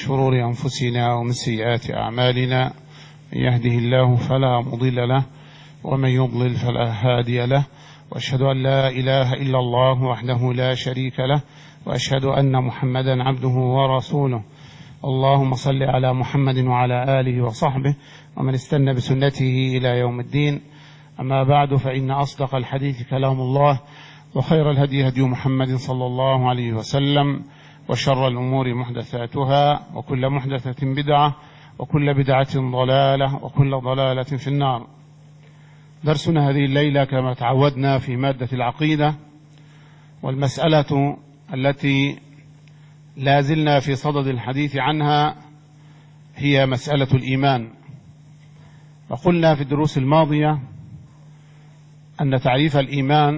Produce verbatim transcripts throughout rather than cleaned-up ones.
شرور أنفسنا ومن سيئات أعمالنا، من يهده الله فلا مضل له ومن يضلل فلا هادي له، وأشهد أن لا إله إلا الله وحده لا شريك له، وأشهد أن محمدا عبده ورسوله. اللهم صل على محمد وعلى آله وصحبه ومن استنى بسنته إلى يوم الدين. أما بعد، فإن أصدق الحديث كلام الله، وخير الهدي هدي محمد صلى الله عليه وسلم، وشر الأمور محدثاتها، وكل محدثة بدعة، وكل بدعة ضلالة، وكل ضلالة في النار. درسنا هذه الليلة كما تعودنا في مادة العقيدة، والمسألة التي لا زلنا في صدد الحديث عنها هي مسألة الإيمان. وقلنا في الدروس الماضية أن تعريف الإيمان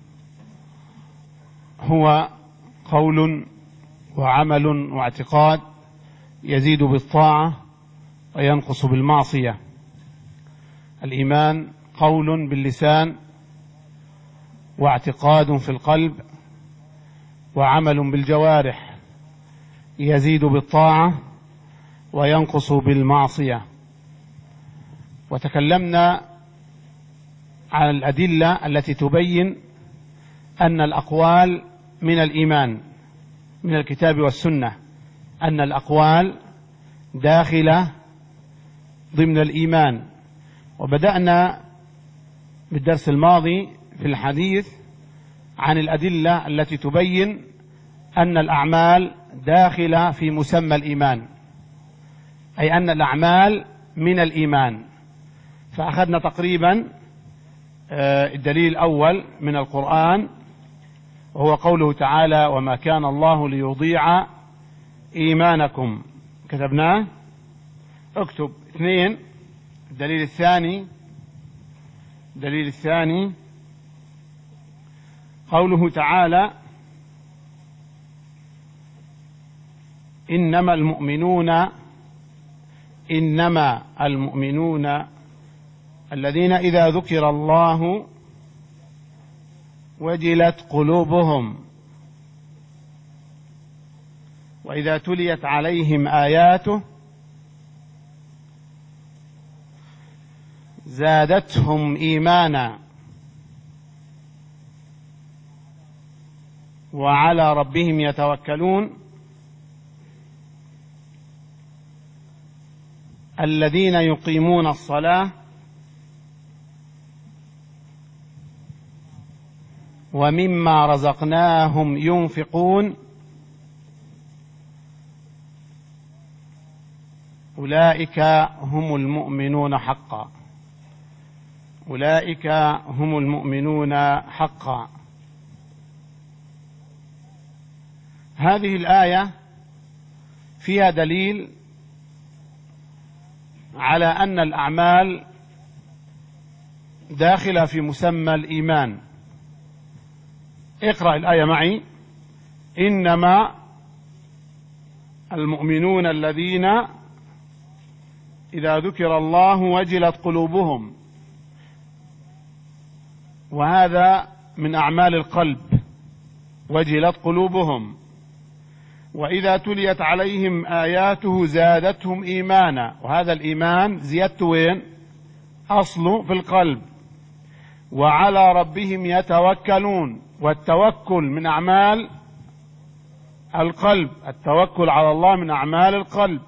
هو قول وعمل واعتقاد يزيد بالطاعة وينقص بالمعصية. الإيمان قول باللسان، واعتقاد في القلب، وعمل بالجوارح يزيد بالطاعة وينقص بالمعصية. وتكلمنا عن الأدلة التي تبين أن الأقوال من الإيمان من الكتاب والسنة، أن الأقوال داخلة ضمن الإيمان. وبدأنا بالدرس الماضي في الحديث عن الأدلة التي تبين أن الأعمال داخلة في مسمى الإيمان، أي أن الأعمال من الإيمان. فأخذنا تقريبا الدليل الأول من القرآن، وهو قوله تعالى: وما كان الله ليضيع إيمانكم. كتبناه، اكتب. اثنين، الدليل الثاني الدليل الثاني قوله تعالى: إنما المؤمنون إنما المؤمنون الذين إذا ذكر الله وجلت قلوبهم وإذا تليت عليهم آياته زادتهم إيمانا وعلى ربهم يتوكلون الذين يقيمون الصلاة ومما رزقناهم ينفقون أولئك هم المؤمنون حقا أولئك هم المؤمنون حقا. هذه الآية فيها دليل على أن الأعمال داخلة في مسمى الإيمان. اقرأ الآية معي: إنما المؤمنون الذين إذا ذكر الله وجلت قلوبهم، وهذا من أعمال القلب، وجلت قلوبهم، وإذا تليت عليهم آياته زادتهم إيمانا، وهذا الإيمان زيادته وين؟ أصله في القلب. وعلى ربهم يتوكلون، والتوكل من أعمال القلب، التوكل على الله من أعمال القلب.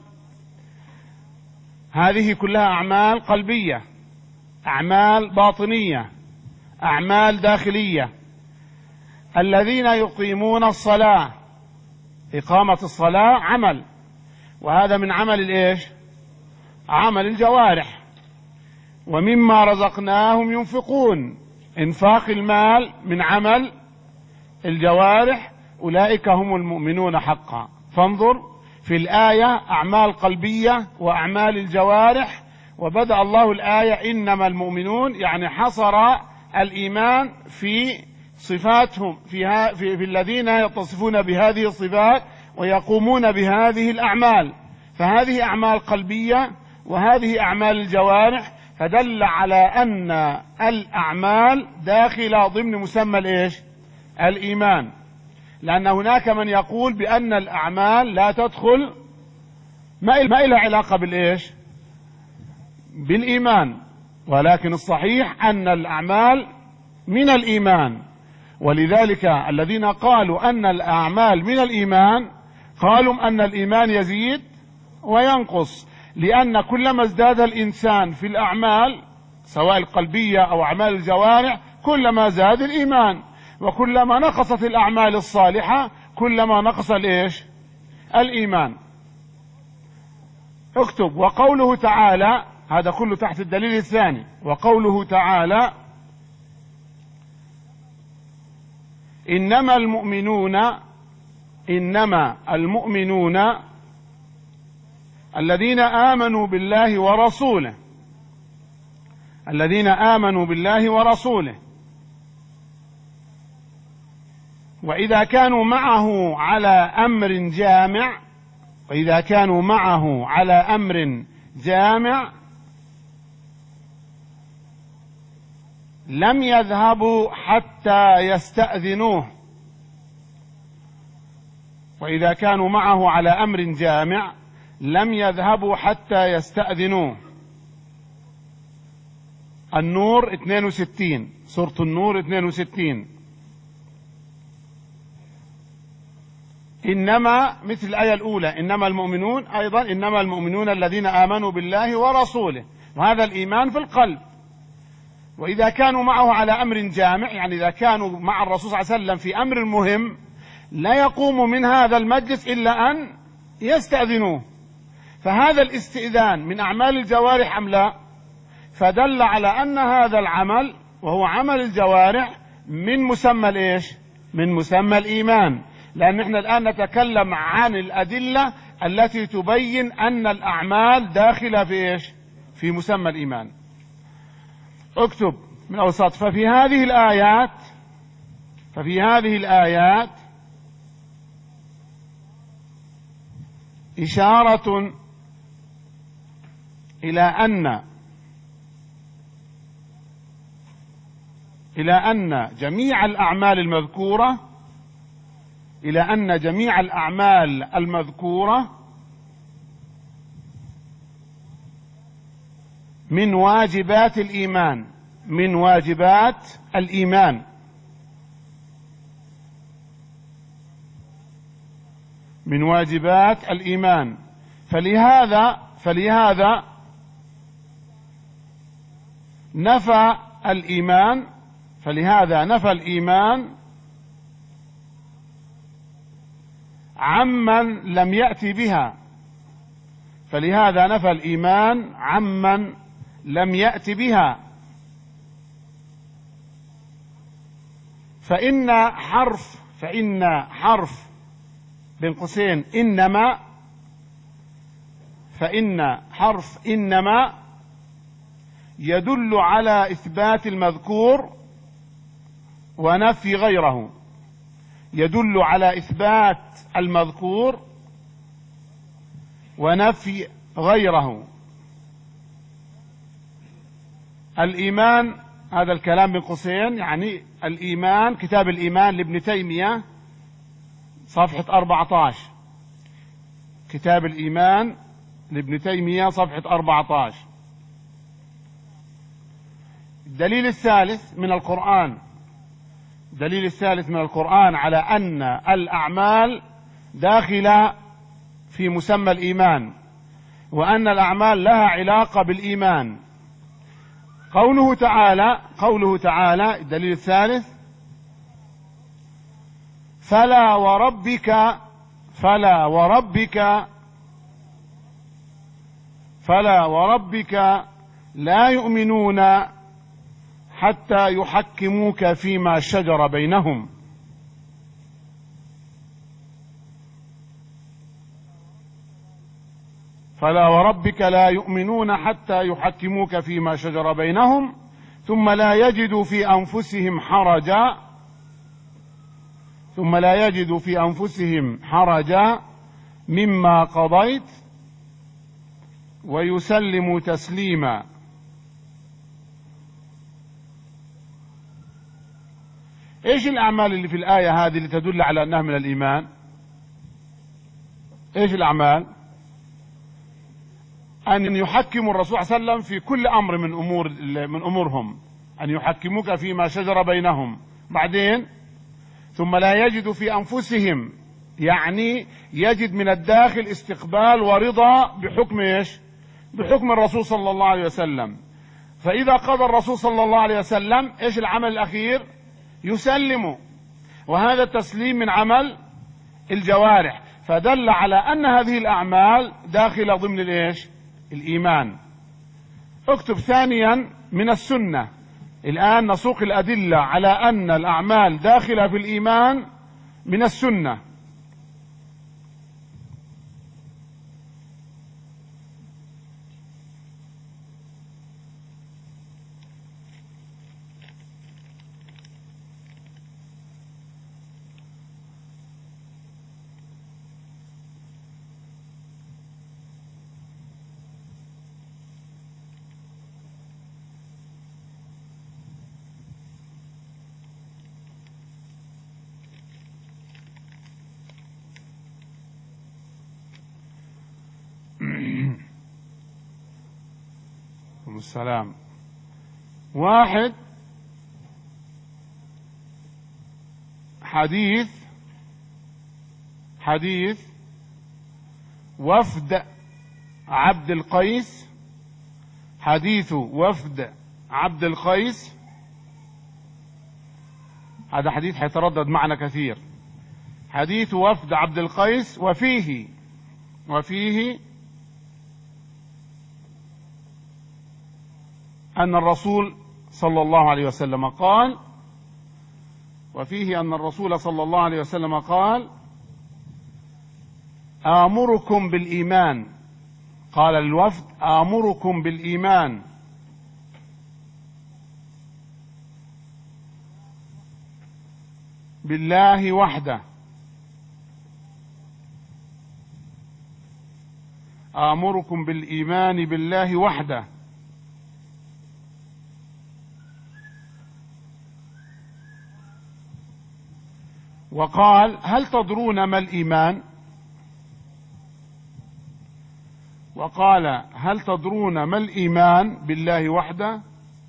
هذه كلها أعمال قلبية، أعمال باطنية، أعمال داخلية. الذين يقيمون الصلاة، إقامة الصلاة عمل، وهذا من عمل الإيش؟ عمل الجوارح. ومما رزقناهم ينفقون، إنفاق المال من عمل الجوارح. أولئك هم المؤمنون حقا. فانظر في الآية أعمال قلبية وأعمال الجوارح، وبدأ الله الآية إنما المؤمنون، يعني حصر الإيمان في صفاتهم، في, في, في الذين يتصفون بهذه الصفات ويقومون بهذه الأعمال. فهذه أعمال قلبية وهذه أعمال الجوارح، فدل على أن الأعمال داخلة ضمن مسمى الإيش؟ الإيمان. لأن هناك من يقول بأن الأعمال لا تدخل ما ما إلها علاقة بالإيش؟ بالإيمان. ولكن الصحيح أن الأعمال من الإيمان، ولذلك الذين قالوا أن الأعمال من الإيمان قالوا أن الإيمان يزيد وينقص، لأن كلما ازداد الإنسان في الأعمال سواء القلبية أو أعمال الجوارح كلما زاد الإيمان، وكلما نقصت الأعمال الصالحة كلما نقص الإيش؟ الإيمان. اكتب: وقوله تعالى، هذا كله تحت الدليل الثاني، وقوله تعالى: إنما المؤمنون إنما المؤمنون الذين آمنوا بالله ورسوله الذين آمنوا بالله ورسوله وإذا كانوا معه على أمر جامع وإذا كانوا معه على أمر جامع لم يذهبوا حتى يستأذنوه وإذا كانوا معه على أمر جامع لم يذهبوا حتى يستأذنوه. النور اثنين وستين، سورة النور اثنين وستين. إنما مثل الآية الأولى، إنما المؤمنون، أيضا إنما المؤمنون الذين آمنوا بالله ورسوله، وهذا الإيمان في القلب. وإذا كانوا معه على أمر جامع، يعني إذا كانوا مع الرسول صلى الله عليه وسلم في أمر مهم لا يقوم من هذا المجلس إلا أن يستأذنوه، فهذا الاستئذان من أعمال الجوارح أم لا؟ فدل على أن هذا العمل وهو عمل الجوارح من مسمى الإيش؟ من مسمى الإيمان، لأن احنا الآن نتكلم عن الأدلة التي تبين أن الأعمال داخلة في إيش؟ في مسمى الإيمان. اكتب من أوسط: ففي هذه الآيات ففي هذه الآيات إشارة إلى أن إلى أن جميع الأعمال المذكورة إلى أن جميع الأعمال المذكورة من واجبات الإيمان من واجبات الإيمان من واجبات الإيمان فلهذا فلهذا نفى الإيمان فلهذا نفى الإيمان عمن لم يأتي بها فلهذا نفى الإيمان عمن لم يأتي بها. فإن حرف فإن حرف بين قوسين إنما فإن حرف إنما يدل على إثبات المذكور ونفي غيره يدل على إثبات المذكور ونفي غيره. الإيمان، هذا الكلام بين قوسين، يعني الإيمان، كتاب الإيمان لابن تيمية صفحة أربعة عشر، كتاب الإيمان لابن تيمية صفحة أربعة عشر. الدليل الثالث من القرآن الدليل الثالث من القرآن على أن الأعمال داخلة في مسمى الإيمان وأن الأعمال لها علاقة بالإيمان. قوله تعالى قوله تعالى الدليل الثالث: فلا وربك فلا وربك فلا وربك لا يؤمنون حتى يحكموك فيما شجر بينهم فلا وربك لا يؤمنون حتى يحكموك فيما شجر بينهم ثم لا يجدوا في أنفسهم حرجا ثم لا يجدوا في أنفسهم حرجا مما قضيت ويسلموا تسليما. ايش الأعمال اللي في الآية هذه اللي تدل على أنها من الإيمان؟ ايش الأعمال؟ أن يحكموا الرسول صلى الله عليه وسلم في كل أمر من أمور من أمورهم، أن يحكموك فيما شجر بينهم. بعدين ثم لا يجد في أنفسهم، يعني يجد من الداخل استقبال ورضا بحكم إيش؟ بحكم الرسول صلى الله عليه وسلم. فإذا قضى الرسول صلى الله عليه وسلم إيش العمل الأخير؟ يسلم، وهذا التسليم من عمل الجوارح، فدل على أن هذه الأعمال داخلة ضمن الإيش؟ الإيمان. اكتب ثانيا من السنة. الآن نسوق الأدلة على أن الأعمال داخلة في الإيمان من السنة. السلام. واحد، حديث حديث وفد عبد القيس، حديث وفد عبد القيس، هذا حديث حيتردد معنا كثير. حديث وفد عبد القيس، وفيه وفيه أن الرسول صلى الله عليه وسلم قال وفيه أن الرسول صلى الله عليه وسلم قال: آمركم بالإيمان. قال للوفد: آمركم بالإيمان بالله وحده، آمركم بالإيمان بالله وحده. وقال: هل تدرون ما الإيمان؟ وقال: هل تدرون ما الإيمان بالله وحده؟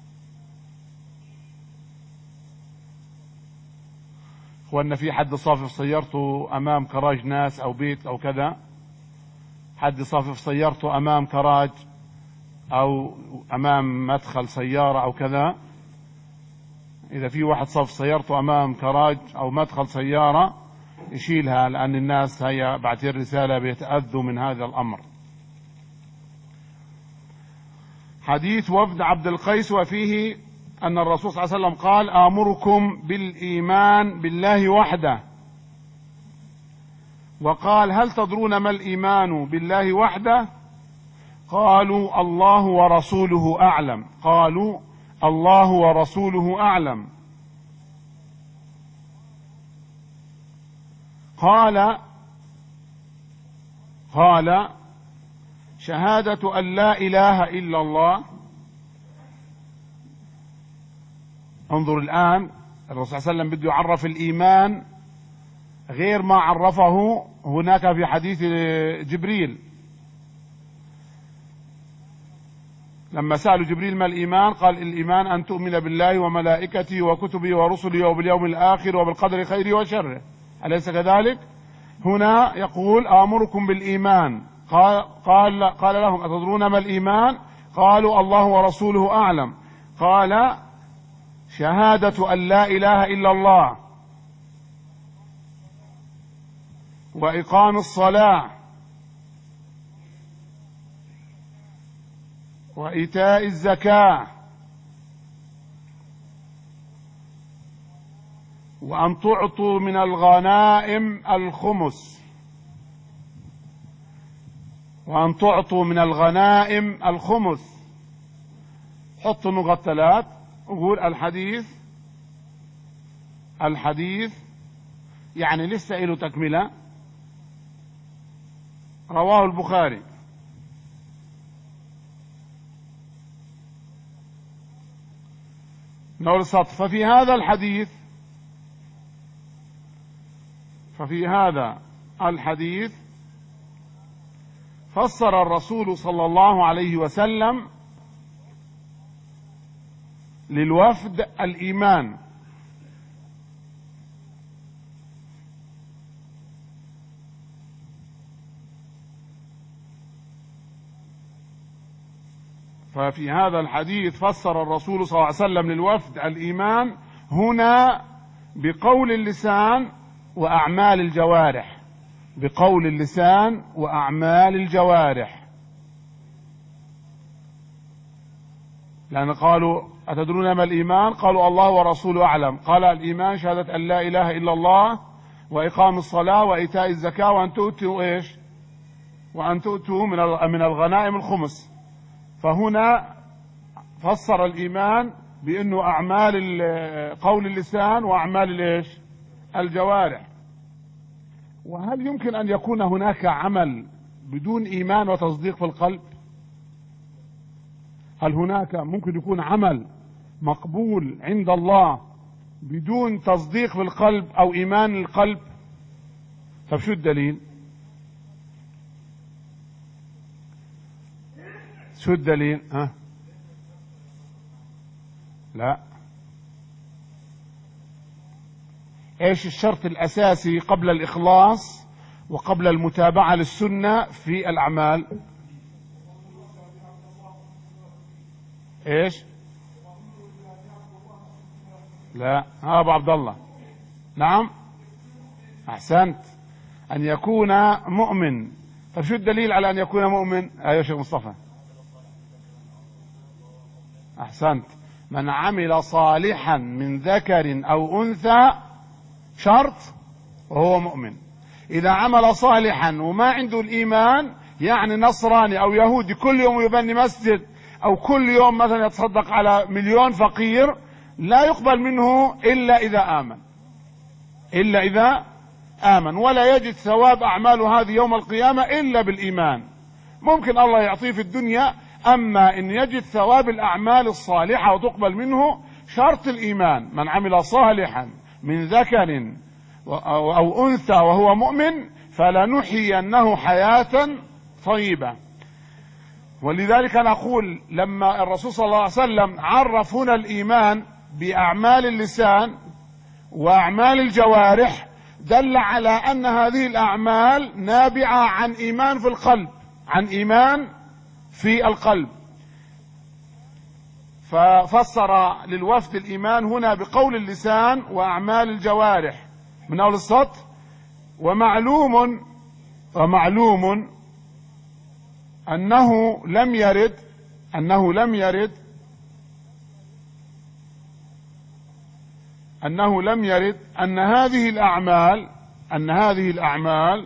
وأن في حد صافف سيارته أمام كراج ناس أو بيت أو كذا، حد صافف سيارته أمام كراج أو أمام مدخل سيارة أو كذا. إذا في واحد صف سيارته أمام كراج أو مدخل سيارة يشيلها، لأن الناس هي بعتين رسالة بيتأذوا من هذا الأمر. حديث وفد عبد القيس، وفيه أن الرسول صلى الله عليه وسلم قال: آمركم بالإيمان بالله وحده. وقال: هل تدرون ما الإيمان بالله وحده؟ قالوا: الله ورسوله أعلم. قالوا: الله ورسوله أعلم. قال قال شهادة أن لا إله إلا الله. انظر الآن، الرسول صلى الله عليه وسلم بده يعرف الإيمان غير ما عرفه هناك في حديث جبريل. لما سألوا جبريل ما الإيمان، قال: الإيمان أن تؤمن بالله وملائكته وكتبه ورسله وباليوم الآخر وبالقدر خيره وشره، أليس كذلك؟ هنا يقول: آمركم بالإيمان. قال, قال, قال لهم: أتدرون ما الإيمان؟ قالوا: الله ورسوله أعلم. قال: شهادة أن لا إله إلا الله، وإقام الصلاة، وإيتاء الزكاة، وأن تعطوا من الغنائم الخمس وأن تعطوا من الغنائم الخمس. حطوا نقط ثلاث وقول الحديث الحديث يعني لسه له تكملة. رواه البخاري. نقول السطر: ففي هذا الحديث ففي هذا الحديث فسر الرسول صلى الله عليه وسلم للوفد الإيمان. ففي هذا الحديث فسر الرسول صلى الله عليه وسلم للوفد الإيمان هنا بقول اللسان وأعمال الجوارح، بقول اللسان وأعمال الجوارح. لأن قالوا أتدرون ما الإيمان؟ قالوا الله ورسوله أعلم. قال الإيمان شهادة أن لا إله إلا الله وإقام الصلاة وإيتاء الزكاة وأن تؤتوا إيش؟ وأن تؤتوا من الغنائم الخمس. فهنا فسر الإيمان بأنه أعمال قول اللسان وأعمال الإيش؟ الجوارح. وهل يمكن أن يكون هناك عمل بدون إيمان وتصديق في القلب؟ هل هناك ممكن يكون عمل مقبول عند الله بدون تصديق في القلب أو إيمان القلب؟ طب شو الدليل؟ شو الدليل؟ ها؟ لا. ايش الشرط الاساسي قبل الاخلاص وقبل المتابعة للسنة في الاعمال؟ ايش؟ لا. ها ابو عبد الله. نعم احسنت. ان يكون مؤمن. طيب شو الدليل على ان يكون مؤمن؟ ايوه شيخ مصطفى. احسنت. من عمل صالحا من ذكر او انثى شرط وهو مؤمن. اذا عمل صالحا وما عنده الايمان يعني نصراني او يهودي كل يوم يبني مسجد او كل يوم مثلا يتصدق على مليون فقير لا يقبل منه الا اذا امن، الا اذا امن، ولا يجد ثواب اعماله هذه يوم القيامة الا بالايمان. ممكن الله يعطيه في الدنيا، اما ان يجد ثواب الاعمال الصالحة وتقبل منه شرط الايمان. من عمل صالحا من ذكر او انثى وهو مؤمن فلنحيينه حياة طيبة. ولذلك نقول لما الرسول صلى الله عليه وسلم عرف هنا الايمان باعمال اللسان واعمال الجوارح دل على ان هذه الاعمال نابعة عن ايمان في القلب، عن ايمان في القلب. ففسر للوفد الإيمان هنا بقول اللسان وأعمال الجوارح من أول السطر. ومعلوم ومعلوم أنه لم يرد أنه لم يرد أنه لم يرد أن هذه الأعمال أن هذه الأعمال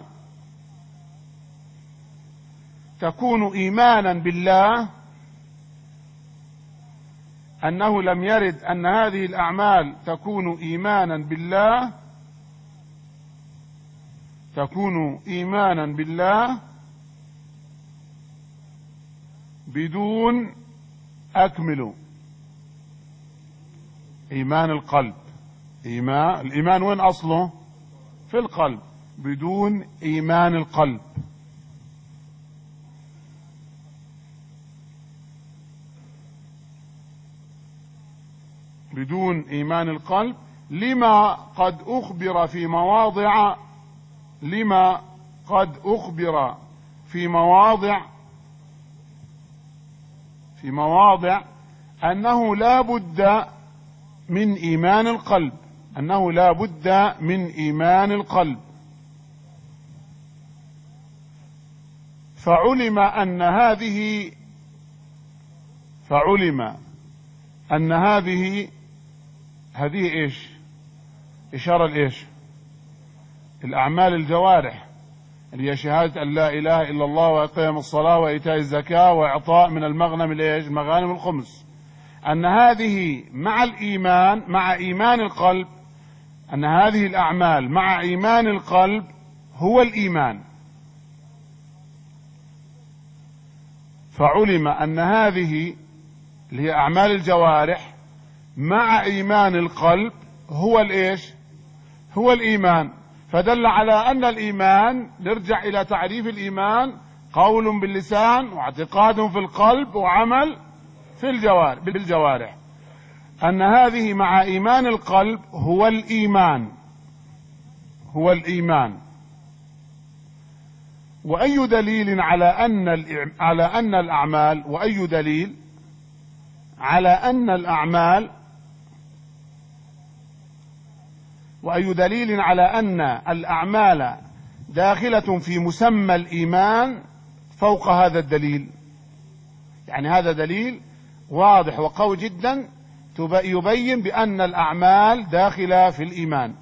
تكون إيمانا بالله أنه لم يرد أن هذه الأعمال تكون إيمانا بالله تكون إيمانا بالله بدون أكمل إيمان القلب. إيمان الإيمان وين أصله؟ في القلب. بدون إيمان القلب. بدون إيمان القلب لما قد أخبر في مواضع لما قد أخبر في مواضع في مواضع أنه لا بد من إيمان القلب أنه لا بد من إيمان القلب. فعلم أن هذه فعلم أن هذه هذه إيش؟ إشارة لإيش؟ الأعمال الجوارح اللي هي شهادة أن لا إله إلا الله وإقام الصلاة وإيتاء الزكاة وإعطاء من المغنم الإيش؟ المغانم الخمس. أن هذه مع الإيمان مع إيمان القلب أن هذه الأعمال مع إيمان القلب هو الإيمان. فعلم أن هذه اللي هي أعمال الجوارح مع إيمان القلب هو الإيش؟ هو الإيمان. فدل على أن الإيمان، نرجع إلى تعريف الإيمان، قول باللسان واعتقاد في القلب وعمل في الجوارح بالجوارح، أن هذه مع إيمان القلب هو الإيمان هو الإيمان. وأي دليل على أن على أن الأعمال وأي دليل على أن الأعمال وأي دليل على أن الأعمال داخلة في مسمى الإيمان فوق هذا الدليل؟ يعني هذا دليل واضح وقوي جدا يبين بأن الأعمال داخلة في الإيمان.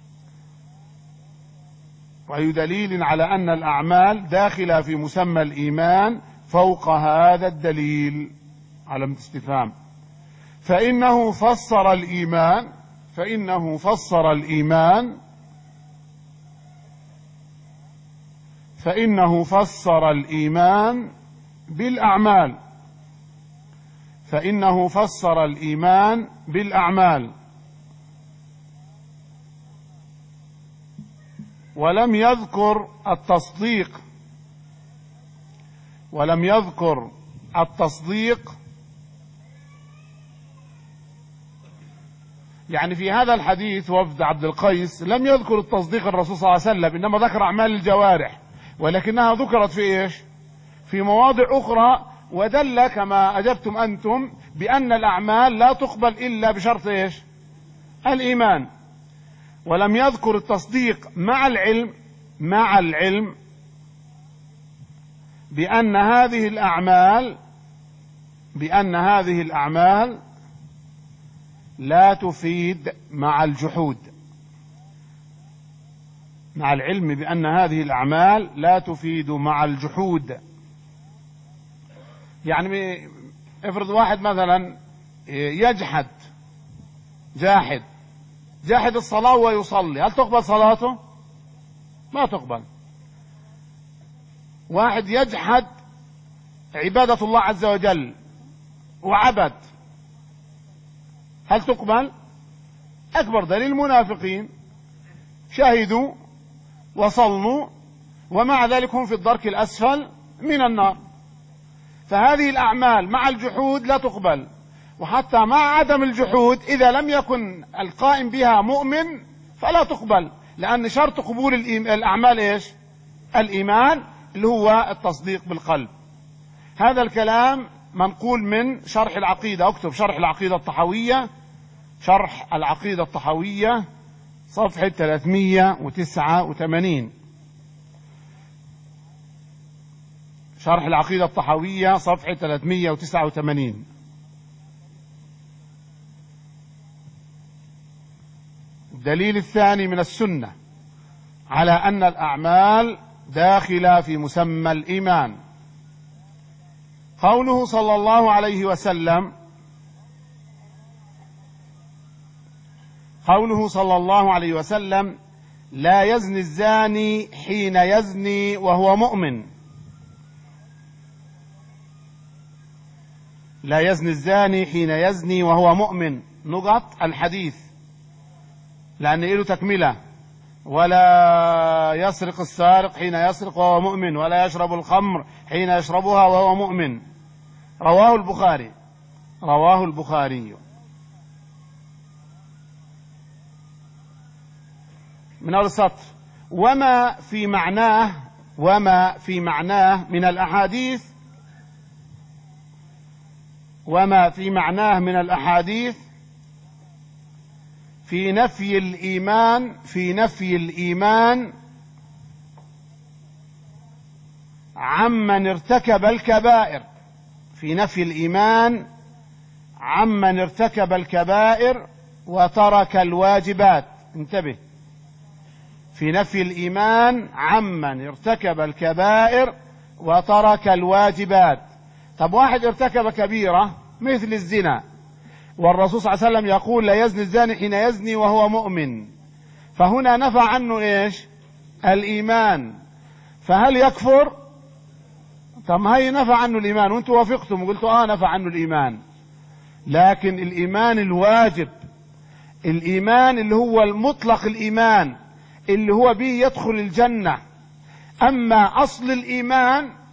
وأي دليل على أن الأعمال داخلة في مسمى الإيمان فوق هذا الدليل؟ علامة استفهام. فإنه فسر الإيمان فإنه فسر الإيمان فإنه فسر الإيمان بالأعمال فإنه فسر الإيمان بالأعمال ولم يذكر التصديق ولم يذكر التصديق يعني في هذا الحديث وفد عبد القيس لم يذكر التصديق الرسول صلى الله عليه وسلم، إنما ذكر أعمال الجوارح، ولكنها ذكرت في إيش؟ في مواضع أخرى، ودل كما أجبتم أنتم بأن الأعمال لا تقبل إلا بشرط إيش؟ الإيمان. ولم يذكر التصديق مع العلم مع العلم بأن هذه الأعمال بأن هذه الأعمال لا تفيد مع الجحود، مع العلم بأن هذه الأعمال لا تفيد مع الجحود. يعني افرض واحد مثلا يجحد جاحد جاحد الصلاة ويصلي، هل تقبل صلاته؟ ما تقبل. واحد يجحد عبادة الله عز وجل وعبد، هل تقبل؟ أكبر دليل المنافقين شهدوا وصلوا ومع ذلك هم في الدرك الأسفل من النار. فهذه الأعمال مع الجحود لا تقبل، وحتى مع عدم الجحود إذا لم يكن القائم بها مؤمن فلا تقبل، لأن شرط قبول الأعمال إيش؟ الإيمان اللي هو التصديق بالقلب. هذا الكلام منقول من شرح العقيدة. اكتب شرح العقيدة الطحاوية شرح العقيدة الطحاوية صفحة ثلاثمائة وتسعة وثمانين. شرح العقيدة الطحاوية صفحة ثلاثمائة وتسعة وثمانين. الدليل الثاني من السنة على أن الأعمال داخلة في مسمى الإيمان قوله صلى الله عليه وسلم قوله صلى الله عليه وسلم: لا يزني الزاني حين يزني وهو مؤمن. لا يزني الزاني حين يزني وهو مؤمن. نقط الحديث لأن له تكملة: ولا يسرق السارق حين يسرق وهو مؤمن، ولا يشرب الخمر حين يشربها وهو مؤمن. رواه البخاري رواه البخاري. من أول السطر: وما في معناه وما في معناه من الأحاديث وما في معناه من الأحاديث في نفي الإيمان في نفي الإيمان عمن ارتكب الكبائر في نفي الإيمان عمن ارتكب الكبائر وترك الواجبات. انتبه: في نفي الإيمان عمن ارتكب الكبائر وترك الواجبات. طب واحد ارتكب كبيرة مثل الزنا، والرسول صلى الله عليه وسلم يقول: لا يزني الزاني حين يزني وهو مؤمن، فهنا نفى عنه ايش؟ الإيمان. فهل يكفر؟ طب هي نفى عنه الإيمان وانتم وافقتم وقلتوا اه نفى عنه الإيمان، لكن الإيمان الواجب، الإيمان اللي هو المطلق، الإيمان اللي هو به يدخل الجنة. أما أصل الإيمان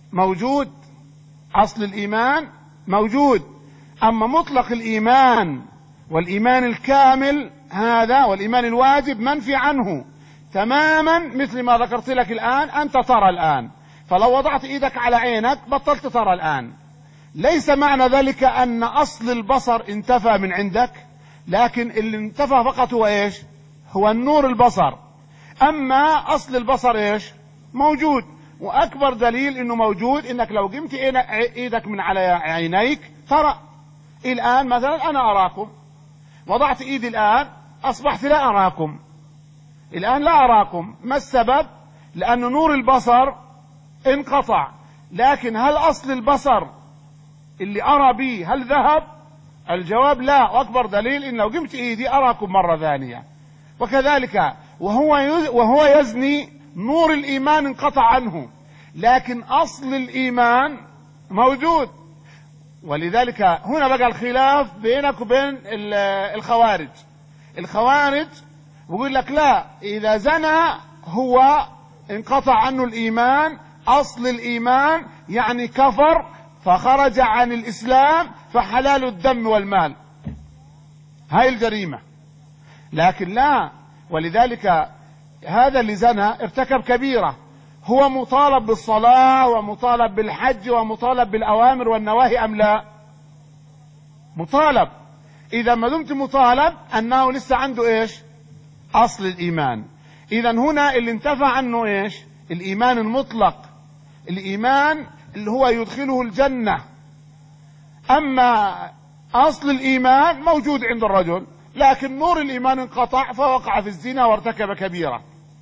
موجود، أصل الإيمان موجود، أما مطلق الإيمان والإيمان الكامل هذا والإيمان الواجب منفي عنه تماما، مثل ما ذكرت لك الآن. أنت ترى الآن، فلو وضعت إيدك على عينك بطلت ترى الآن. ليس معنى ذلك أن أصل البصر انتفى من عندك، لكن اللي انتفى فقط هو إيش؟ هو النور البصر. أما أصل البصر إيش؟ موجود. وأكبر دليل إنه موجود إنك لو قمت إيدك من على عينيك ترى. الآن مثلا أنا أراكم، وضعت إيدي الآن أصبحت لا أراكم، الآن لا أراكم. ما السبب؟ لأن نور البصر انقطع. لكن هل أصل البصر اللي أرى به هل ذهب؟ الجواب لا، وأكبر دليل إن لو قمت إيدي أراكم مرة ثانية. وكذلك وهو وهو يزني نور الإيمان انقطع عنه، لكن أصل الإيمان موجود. ولذلك هنا بقى الخلاف بينك وبين الخوارج. الخوارج بيقول لك لا، إذا زنى هو انقطع عنه الإيمان، أصل الإيمان يعني كفر فخرج عن الإسلام، فحلال الدم والمال، هاي الجريمة. لكن لا، ولذلك هذا اللي زنى ارتكب كبيرة، هو مطالب بالصلاة ومطالب بالحج ومطالب بالأوامر والنواهي أم لا؟ مطالب. إذا ما دمت مطالب أنه لسه عنده إيش؟ أصل الإيمان. إذا هنا اللي انتفى عنه إيش؟ الإيمان المطلق، الإيمان اللي هو يدخله الجنة. أما أصل الإيمان موجود عند الرجل، لكن نور الإيمان انقطع فوقع في الزنا وارتكب كبيرة.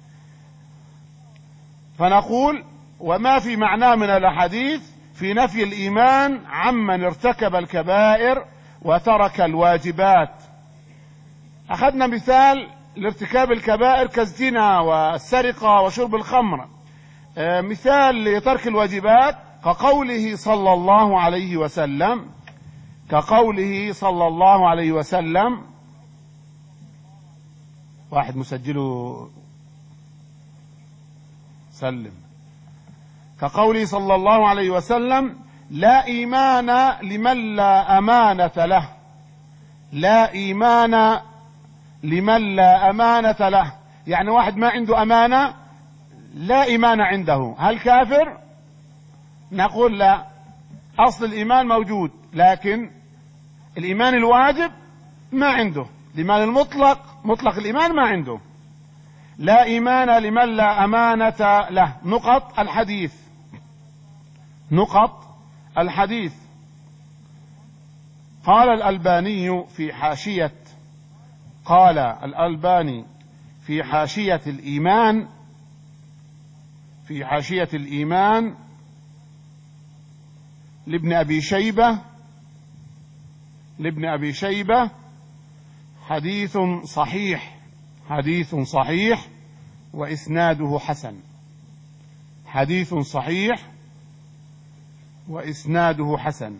فنقول وما في معناه من الأحاديث في نفي الإيمان عمن ارتكب الكبائر وترك الواجبات. أخذنا مثال لارتكاب الكبائر كالزنا والسرقة وشرب الخمر. آه مثال لترك الواجبات كقوله صلى الله عليه وسلم كقوله صلى الله عليه وسلم واحد مسجله سلم. كقوله صلى الله عليه وسلم لا إيمان لمن لا أمانة له، لا إيمان لمن لا أمانة له، يعني واحد ما عنده أمانة لا إيمان عنده، هل كافر؟ نقول لا، أصل الإيمان موجود، لكن الإيمان الواجب ما عنده، الإيمان المطلق مطلق الإيمان ما عنده. لا إيمان لمن لا أمانة له. نقط الحديث، نقط الحديث. قال الألباني في حاشية قال الألباني في حاشية الإيمان في حاشية الإيمان لابن أبي شيبة لابن أبي شيبة حديث صحيح حديث صحيح وإسناده حسن. حديث صحيح وإسناده حسن.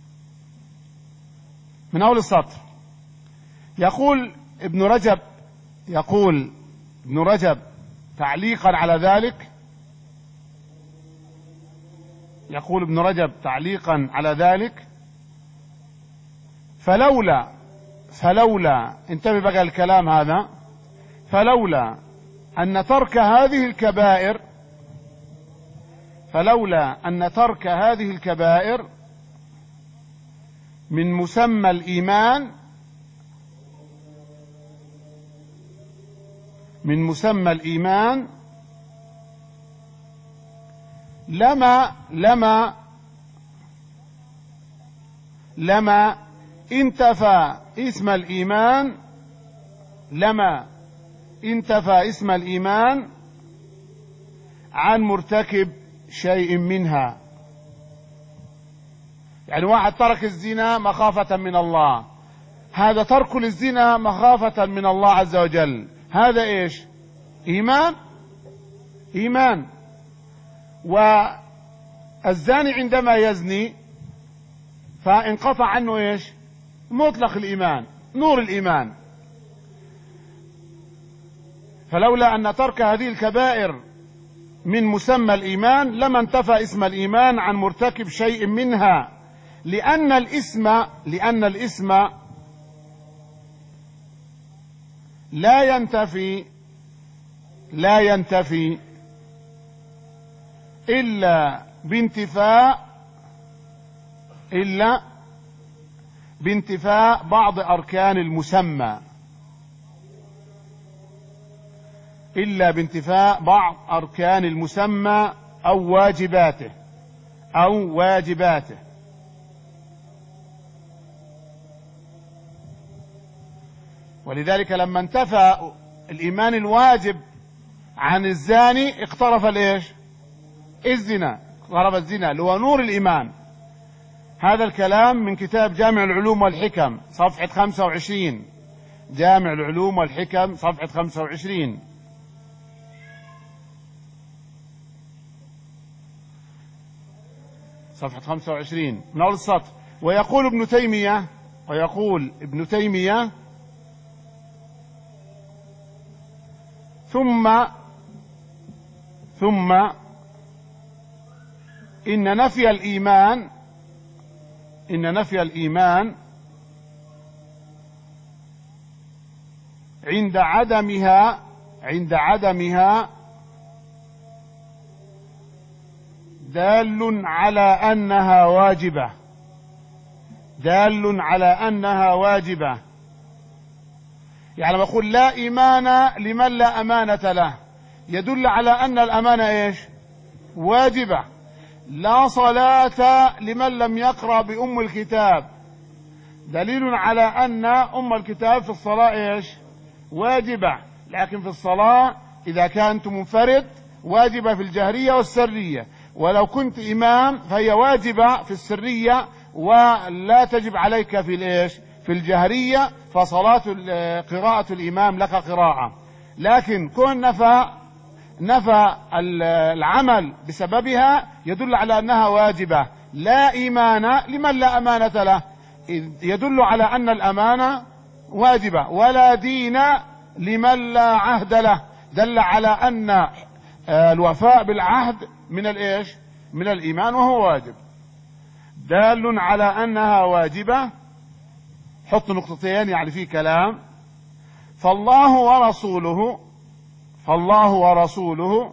من أول السطر يقول ابن رجب يقول ابن رجب تعليقا على ذلك يقول ابن رجب تعليقا على ذلك فلولا فلولا انتبه بقى الكلام هذا، فلولا أن ترك هذه الكبائر فلولا أن ترك هذه الكبائر من مسمى الإيمان من مسمى الإيمان لما لما لما انتفى اسم الإيمان لما انتفى اسم الإيمان عن مرتكب شيء منها. يعني واحد ترك الزنا مخافة من الله، هذا ترك للزنا مخافة من الله عز وجل، هذا ايش؟ إيمان إيمان. والزاني عندما يزني فانقطع عنه ايش؟ مطلق الإيمان، نور الإيمان. فلولا أن ترك هذه الكبائر من مسمى الإيمان لما انتفى اسم الإيمان عن مرتكب شيء منها، لأن الاسم لأن الاسم لا ينتفي لا ينتفي إلا بانتفاء إلا بانتفاء بعض أركان المسمى إلا بانتفاء بعض أركان المسمى أو واجباته أو واجباته ولذلك لما انتفى الإيمان الواجب عن الزاني اقترف الإيش؟ الزنا، اقترف الزنا اللي هو نور الإيمان. هذا الكلام من كتاب جامع العلوم والحكم صفحة خمسة وعشرين، جامع العلوم والحكم صفحة خمسة وعشرين. صفحة خمسة وعشرين من أول السطر. ويقول ابن تيمية ويقول ابن تيمية ثم ثم إن نفي الإيمان إن نفي الإيمان عند عدمها عند عدمها دال على أنها واجبة دال على أنها واجبة يعني بقول لا إيمان لمن لا أمانة له، يدل على أن الأمانة إيش؟ واجبة. لا صلاة لمن لم يقرأ بأم الكتاب، دليل على أن أم الكتاب في الصلاة إيش؟ واجبة، لكن في الصلاة إذا كنت منفرد واجبة في الجهرية والسرية، ولو كنت إمام فهي واجبة في السرية ولا تجب عليك في الإيش؟ في الجهرية، فصلاة قراءة الإمام لك قراءة. لكن كون نفى نفى العمل بسببها يدل على أنها واجبة. لا إيمان لمن لا أمانة له، يدل على أن الأمانة واجبة. ولا دين لمن لا عهد له، دل على أن الوفاء بالعهد من الإيش؟ من الإيمان وهو واجب، دال على أنها واجبة. حط نقطتين يعني في كلام. فالله ورسوله فالله ورسوله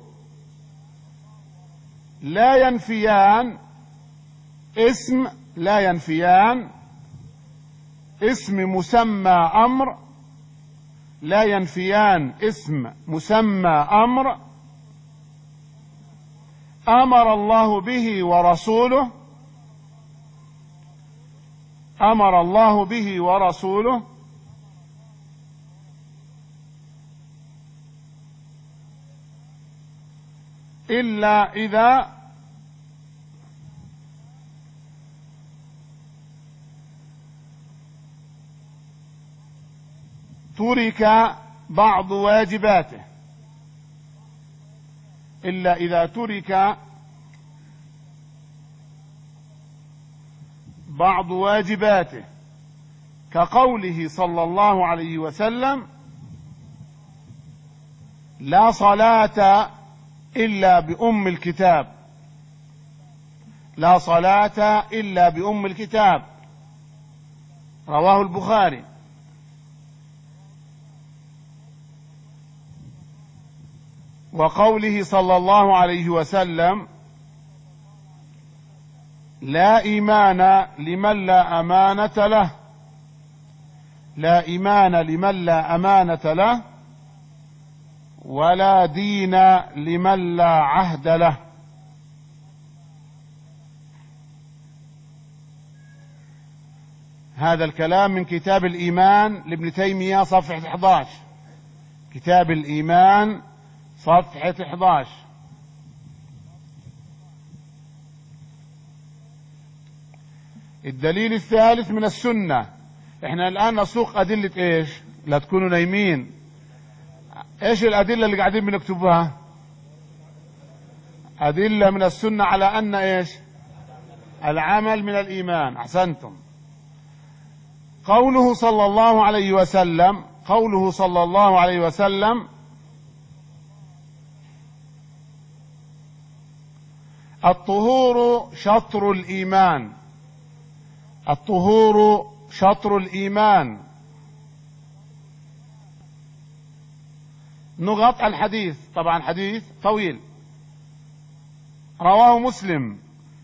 لا ينفيان اسم لا ينفيان اسم مسمى أمر لا ينفيان اسم مسمى أمر أمر الله به ورسوله أمر الله به ورسوله إلا إذا ترك بعض واجباته إلا إذا ترك بعض واجباته، كقوله صلى الله عليه وسلم: لا صلاة إلا بأم الكتاب لا صلاة إلا بأم الكتاب، رواه البخاري. وقوله صلى الله عليه وسلم: لا إيمان لمن لا أمانة له لا إيمان لمن لا أمانة له ولا دين لمن لا عهد له. هذا الكلام من كتاب الإيمان لابن تيمية صفحة إحدى عشر، كتاب الإيمان صفحة إحدى عشر. الدليل الثالث من السنة. احنا الآن نسوق أدلة ايش؟ لا تكونوا نايمين. ايش الأدلة اللي قاعدين بنكتبها؟ أدلة من السنة على أن ايش؟ العمل من الإيمان. أحسنتم. قوله صلى الله عليه وسلم قوله صلى الله عليه وسلم الطهور شطر الإيمان. الطهور شطر الإيمان. نغط الحديث، طبعا حديث طويل، رواه مسلم.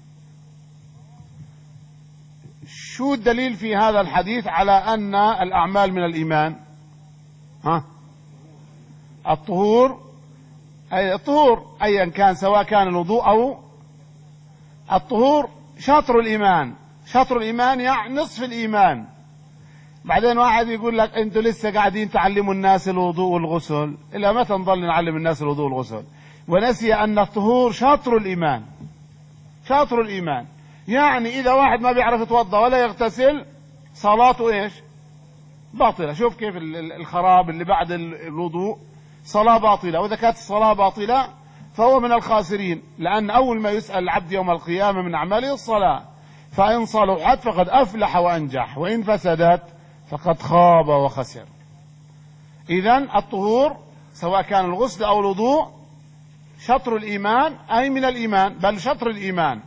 شو الدليل في هذا الحديث على أن الأعمال من الإيمان؟ ها؟ الطهور، أي الطهور أيا كان، سواء كان الوضوء أو الطهور شطر الإيمان. شطر الإيمان يعني نصف الإيمان. بعدين واحد يقول لك أنتوا لسه قاعدين تعلموا الناس الوضوء والغسل، إلا متى نضل نعلم الناس الوضوء والغسل؟ ونسي أن الطهور شطر الإيمان. شطر الإيمان يعني إذا واحد ما بيعرف يتوضأ ولا يغتسل، صلاته إيش؟ باطلة. شوف كيف الخراب اللي بعد الوضوء، صلاة باطلة. وإذا كانت الصلاة باطلة فهو من الخاسرين، لأن أول ما يسأل العبد يوم القيامة من أعماله الصلاة، فإن صلحت فقد أفلح وأنجح، وإن فسدت فقد خاب وخسر. إذن الطهور سواء كان الغسل أو الوضوء شطر الإيمان، أي من الإيمان، بل شطر الإيمان.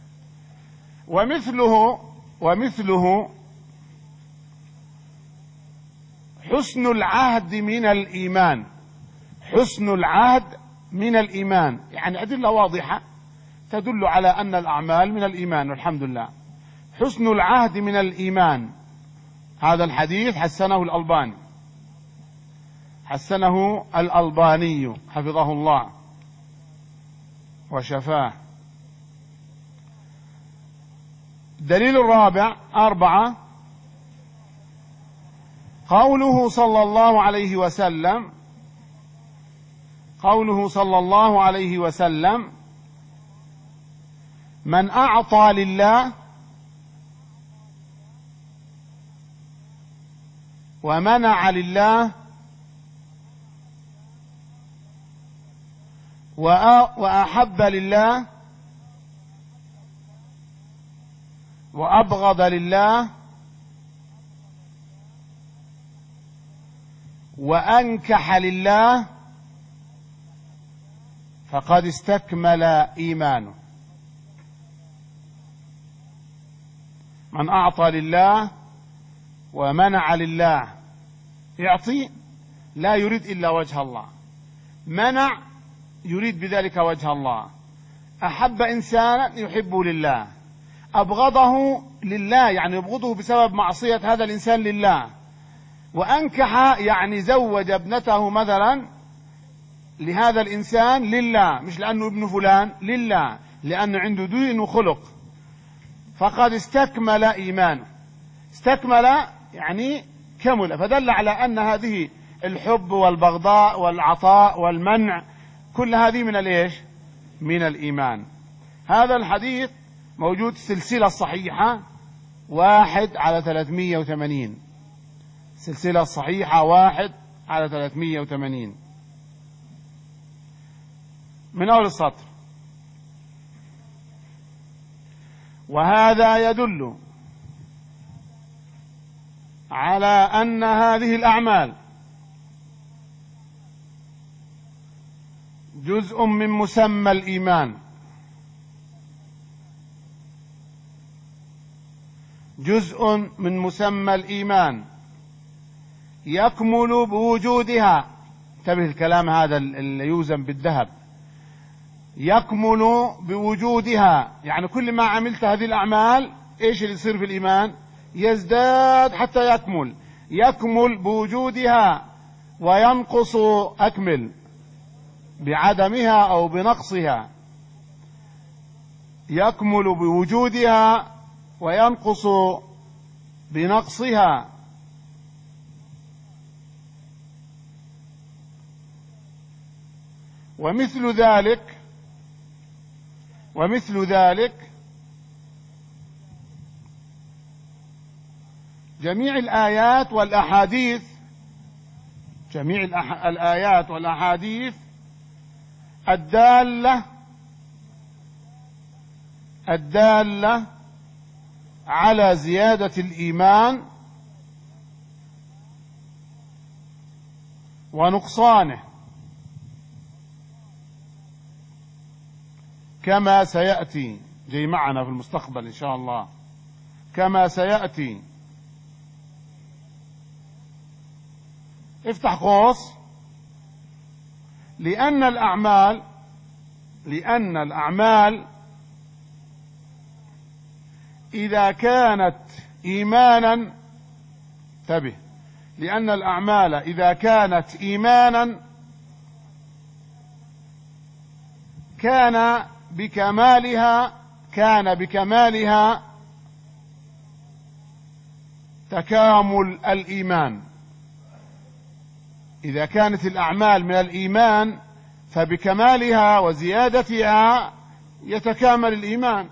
ومثله ومثله حسن العهد من الإيمان. حسن العهد من الإيمان يعني أدلة واضحة تدل على أن الأعمال من الإيمان، والحمد لله. حسن العهد من الإيمان، هذا الحديث حسنه الألباني، حسنه الألباني حفظه الله وشفاه. الدليل الرابع أربعة، قوله صلى الله عليه وسلم قوله صلى الله عليه وسلم من أعطى لله ومنع لله وأحب لله وأبغض لله وأنكح لله فقد استكمل إيمانه. من أعطى لله ومنع لله، يعطي لا يريد إلا وجه الله، منع يريد بذلك وجه الله، أحب إنسانا يحبه لله، أبغضه لله يعني يبغضه بسبب معصية هذا الإنسان لله، وأنكح يعني زوج ابنته مثلا لهذا الإنسان لله، مش لأنه ابن فلان، لله، لأنه عنده دين وخلق، فقد استكمل إيمانه. استكمل يعني كمل، فدل على أن هذه الحب والبغضاء والعطاء والمنع كل هذه من الإيش؟ من الإيمان. هذا الحديث موجود السلسلة الصحيحة واحد على ثلاثمية وثمانين، السلسلة الصحيحة واحد على ثلاثمية وثمانين من أول السطر. وهذا يدل على أن هذه الأعمال جزء من مسمى الإيمان، جزء من مسمى الإيمان يكمل بوجودها. انتبه الكلام هذا اللي يوزن بالذهب، يكمل بوجودها، يعني كل ما عملت هذه الأعمال إيش اللي يصير في الإيمان؟ يزداد حتى يكمل. يكمل بوجودها وينقص، أكمل بعدمها أو بنقصها. يكمل بوجودها وينقص بنقصها. ومثل ذلك ومثل ذلك جميع الآيات والأحاديث جميع الآيات والأحاديث الدالة الدالة على زيادة الإيمان ونقصانه. كما سيأتي، جاي معنا في المستقبل إن شاء الله، كما سيأتي. افتح قوس. لأن الأعمال لأن الأعمال إذا كانت إيمانا، انتبه، لأن الأعمال إذا كانت إيمانا كان بكمالها كان بكمالها تكامل الإيمان. إذا كانت الأعمال من الإيمان فبكمالها وزيادتها يتكامل الإيمان.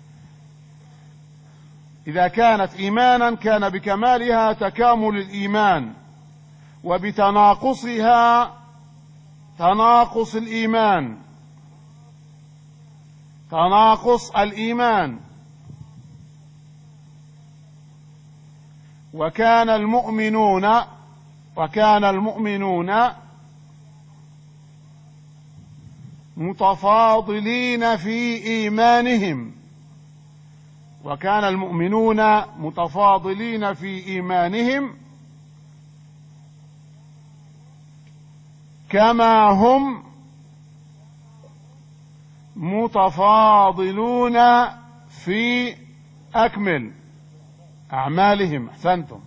إذا كانت إيمانا كان بكمالها تكامل الإيمان، وبتناقصها تناقص الإيمان تناقص الإيمان. وكان المؤمنون وكان المؤمنون متفاضلين في إيمانهم وكان المؤمنون متفاضلين في إيمانهم كما هم متفاضلون في أكمل أعمالهم. أحسنتم.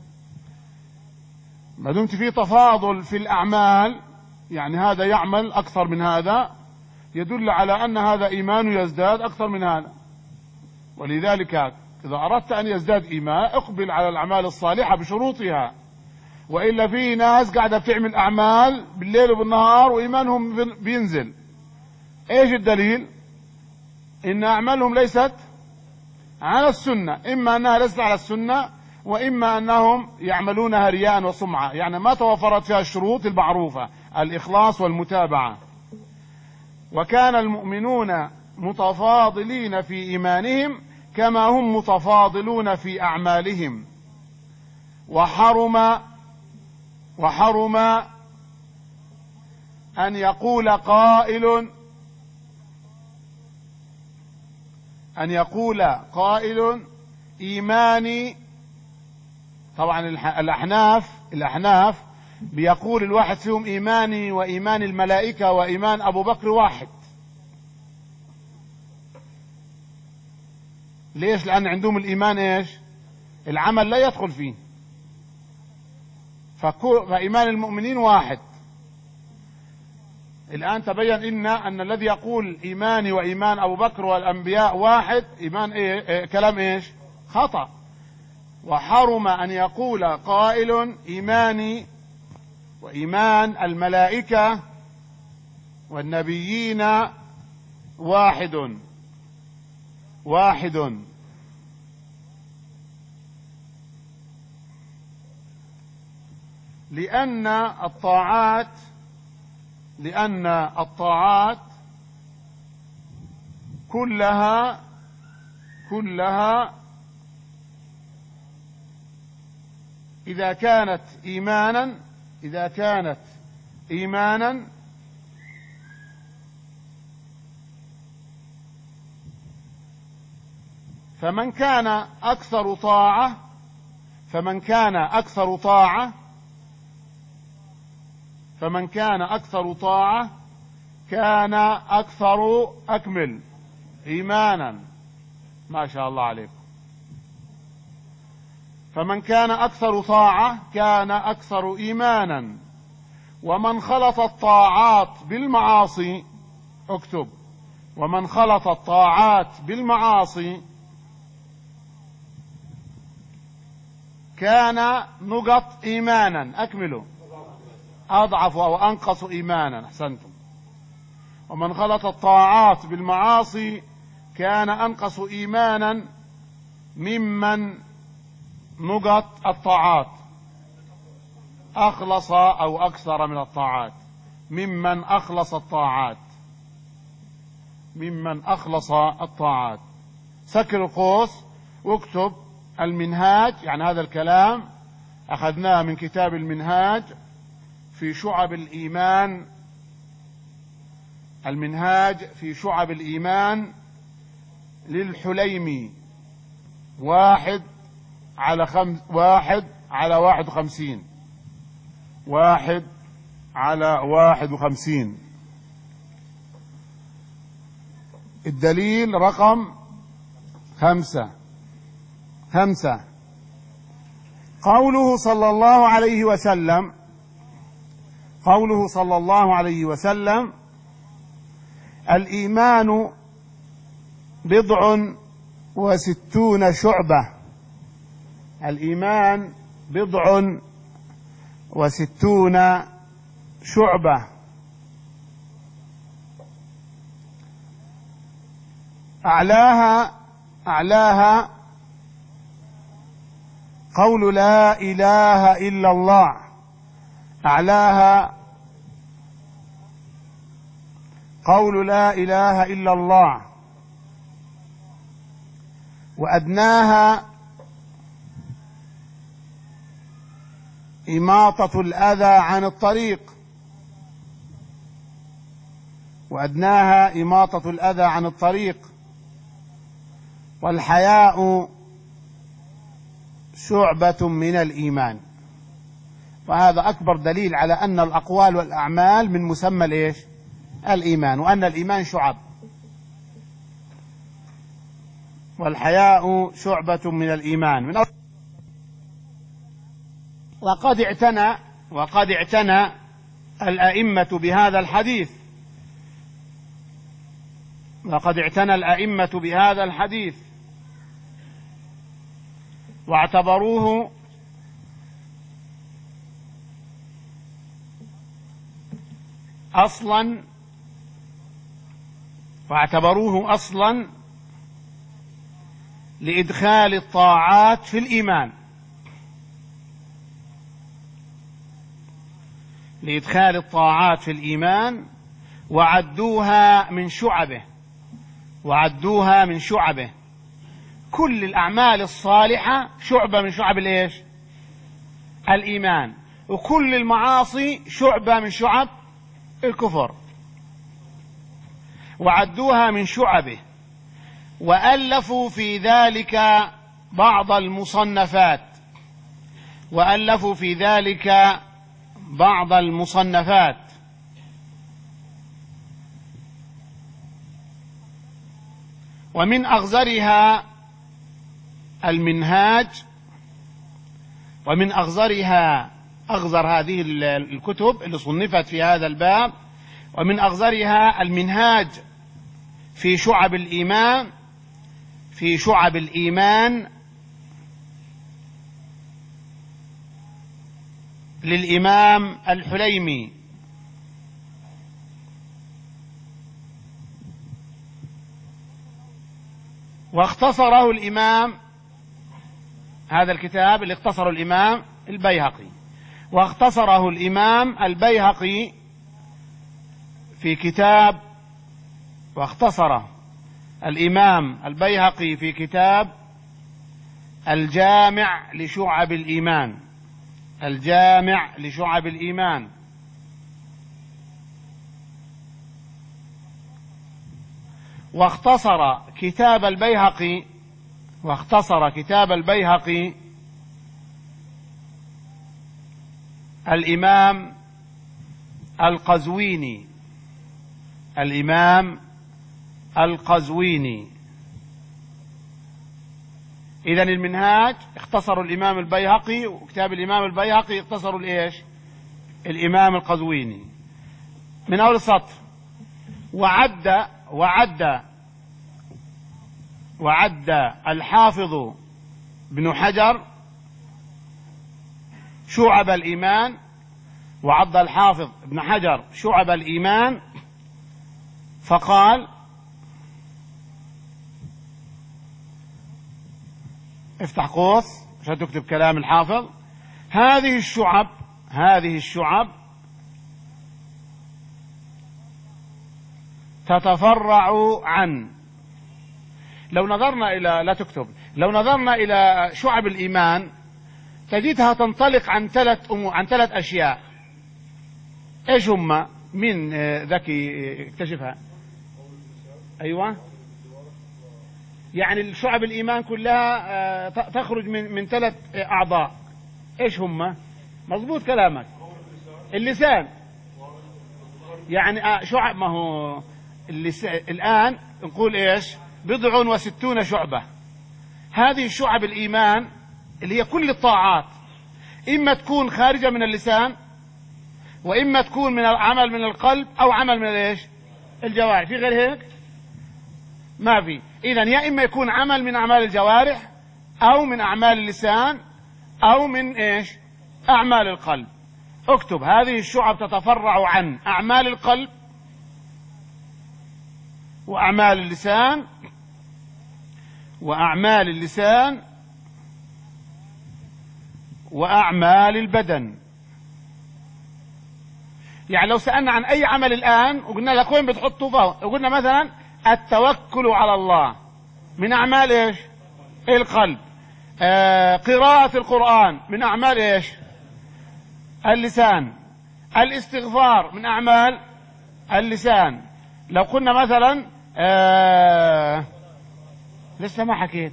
ما دمت في تفاضل في الأعمال، يعني هذا يعمل أكثر من هذا، يدل على أن هذا إيمانه يزداد أكثر من هذا. ولذلك إذا أردت أن يزداد إيمان اقبل على الأعمال الصالحة بشروطها، وإلا في ناس قاعدة بتعمل أعمال بالليل وبالنهار وإيمانهم بينزل. إيش الدليل؟ إن أعمالهم ليست على السنة، إما أنها ليست على السنة، وإما أنهم يعملونها رياء وسمعة، يعني ما توفرت فيها الشروط المعروفة، الإخلاص والمتابعة. وكان المؤمنون متفاضلين في إيمانهم كما هم متفاضلون في أعمالهم. وحرم وحرم أن يقول قائل أن يقول قائل إيماني. طبعا الأحناف الأحناف بيقول الواحد فيهم إيماني وإيمان الملائكة وإيمان أبو بكر واحد. ليش؟ لأن عندهم الإيمان إيش؟ العمل لا يدخل فيه، فإيمان المؤمنين واحد. الآن تبين إن أن الذي يقول إيماني وإيمان أبو بكر والأنبياء واحد إيمان إيه؟ إيه كلام إيش؟ خطأ. وحرم أن يقول قائل إيماني وإيمان الملائكة والنبيين واحد واحد. لأن الطاعات لأن الطاعات كلها كلها إذا كانت إيمانا إذا كانت إيمانا فمن كان أكثر طاعة فمن كان أكثر طاعة فمن كان أكثر طاعة كان أكثر أكمل إيمانا. ما شاء الله عليكم. فمن كان أكثر طاعة كان أكثر إيمانا. ومن خلط الطاعات بالمعاصي، اكتب، ومن خلط الطاعات بالمعاصي كان نقط إيمانا. أكملوا. أضعف أو أنقص إيمانا. أحسنتم. ومن خلط الطاعات بالمعاصي كان أنقص إيمانا ممن نقط الطاعات أخلص أو أكثر من الطاعات، ممن أخلص الطاعات ممن أخلص الطاعات. سكر القوس واكتب المنهاج، يعني هذا الكلام أخذناه من كتاب المنهاج في شعب الإيمان. المنهاج في شعب الإيمان للحليمي واحد على خمس واحد على واحد وخمسين واحد على واحد وخمسين. الدليل رقم خمسة خمسة قوله صلى الله عليه وسلم قوله صلى الله عليه وسلم: الإيمان بضع وستون شعبة. الإيمان بضع وستون شعبة. أعلاها أعلاها قول لا إله إلا الله. أعلاها قول لا إله إلا الله. وأدناها إماطة الأذى عن الطريق. وأدناها إماطة الأذى عن الطريق. والحياء شعبة من الإيمان. وهذا أكبر دليل على أن الأقوال والأعمال من مسمى الإيش؟ الإيمان، وأن الإيمان شعب. والحياء شعبة من الإيمان. من وقد اعتنى وقد اعتنى الأئمة بهذا الحديث وقد اعتنى الأئمة بهذا الحديث واعتبروه أصلا واعتبروه أصلا لإدخال الطاعات في الإيمان لإدخال الطاعات في الإيمان وعدوها من شعبه وعدوها من شعبه. كل الأعمال الصالحة شعبة من شعب الإيش؟ الإيمان. وكل المعاصي شعبة من شعب الكفر. وعدوها من شعبه. وألفوا في ذلك بعض المصنفات وألفوا في ذلك بعض المصنفات ومن أغزرها المنهاج ومن أغزرها أغزر هذه الكتب اللي صنفت في هذا الباب ومن أغزرها المنهاج في شعب الإيمان في شعب الإيمان للإمام الحليمي. واختصره الإمام هذا الكتاب اللي اختصره الإمام البيهقي واختصره الإمام البيهقي في كتاب واختصره الإمام البيهقي في كتاب الجامع لشعب الإيمان الجامع لشعب الإيمان. واختصر كتاب البيهقي واختصر كتاب البيهقي الإمام القزويني الإمام القزويني. إذن المنهاج اختصروا الإمام البيهقي وكتاب الإمام البيهقي اختصروا الإيش؟ الإمام القزويني. من أول السطر: وعد وعد وعد الحافظ ابن حجر شعب الإيمان وعد الحافظ ابن حجر شعب الإيمان فقال: افتح قوس عشان تكتب كلام الحافظ: هذه الشعب هذه الشعب تتفرع عن لو نظرنا إلى لا تكتب لو نظرنا إلى شعب الإيمان تجدها تنطلق عن ثلاث أمور عن ثلاث أشياء. إيش هم؟ من ذكي اكتشفها؟ أيوة يعني الشعب الإيمان كلها تخرج من من ثلاث أعضاء. إيش هم؟ مضبوط كلامك. اللسان. يعني شعب، ما هو اللسان الآن نقول إيش؟ بضع وستون شعبة. هذه الشعب الإيمان اللي هي كل الطاعات إما تكون خارجة من اللسان، وإما تكون من العمل من القلب، أو عمل من إيش؟ الجوارح. في غير هيك؟ ما في. إذن يا إما يكون عمل من أعمال الجوارح، أو من أعمال اللسان، أو من إيش؟ أعمال القلب. اكتب: هذه الشعب تتفرع عن أعمال القلب، وأعمال اللسان، وأعمال اللسان، وأعمال البدن. يعني لو سألنا عن أي عمل الآن وقلنا لك وين بتحطه فيه، وقلنا مثلا التوكل على الله من أعمال إيش؟ القلب. آه قراءة القرآن من أعمال إيش؟ اللسان. الاستغفار من أعمال اللسان. لو قلنا مثلا آه لسه ما حكيت،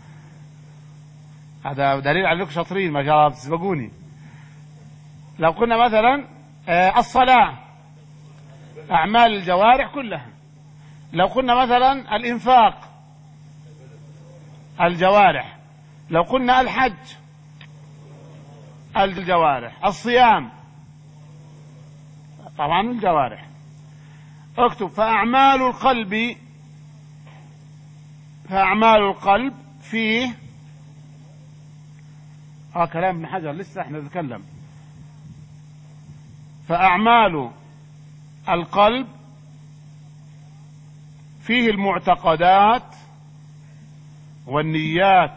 هذا دليل على انكم شاطرين ما شاء الله بتسبقوني. لو قلنا مثلا آه الصلاة أعمال الجوارح كلها. لو قلنا مثلا الإنفاق الجوارح. لو قلنا الحج الجوارح. الصيام طبعا الجوارح. اكتب: فأعمال القلب فأعمال القلب فيه اه كلام ابن حجر لسه احنا نتكلم. فأعمال القلب فيه المعتقدات والنيات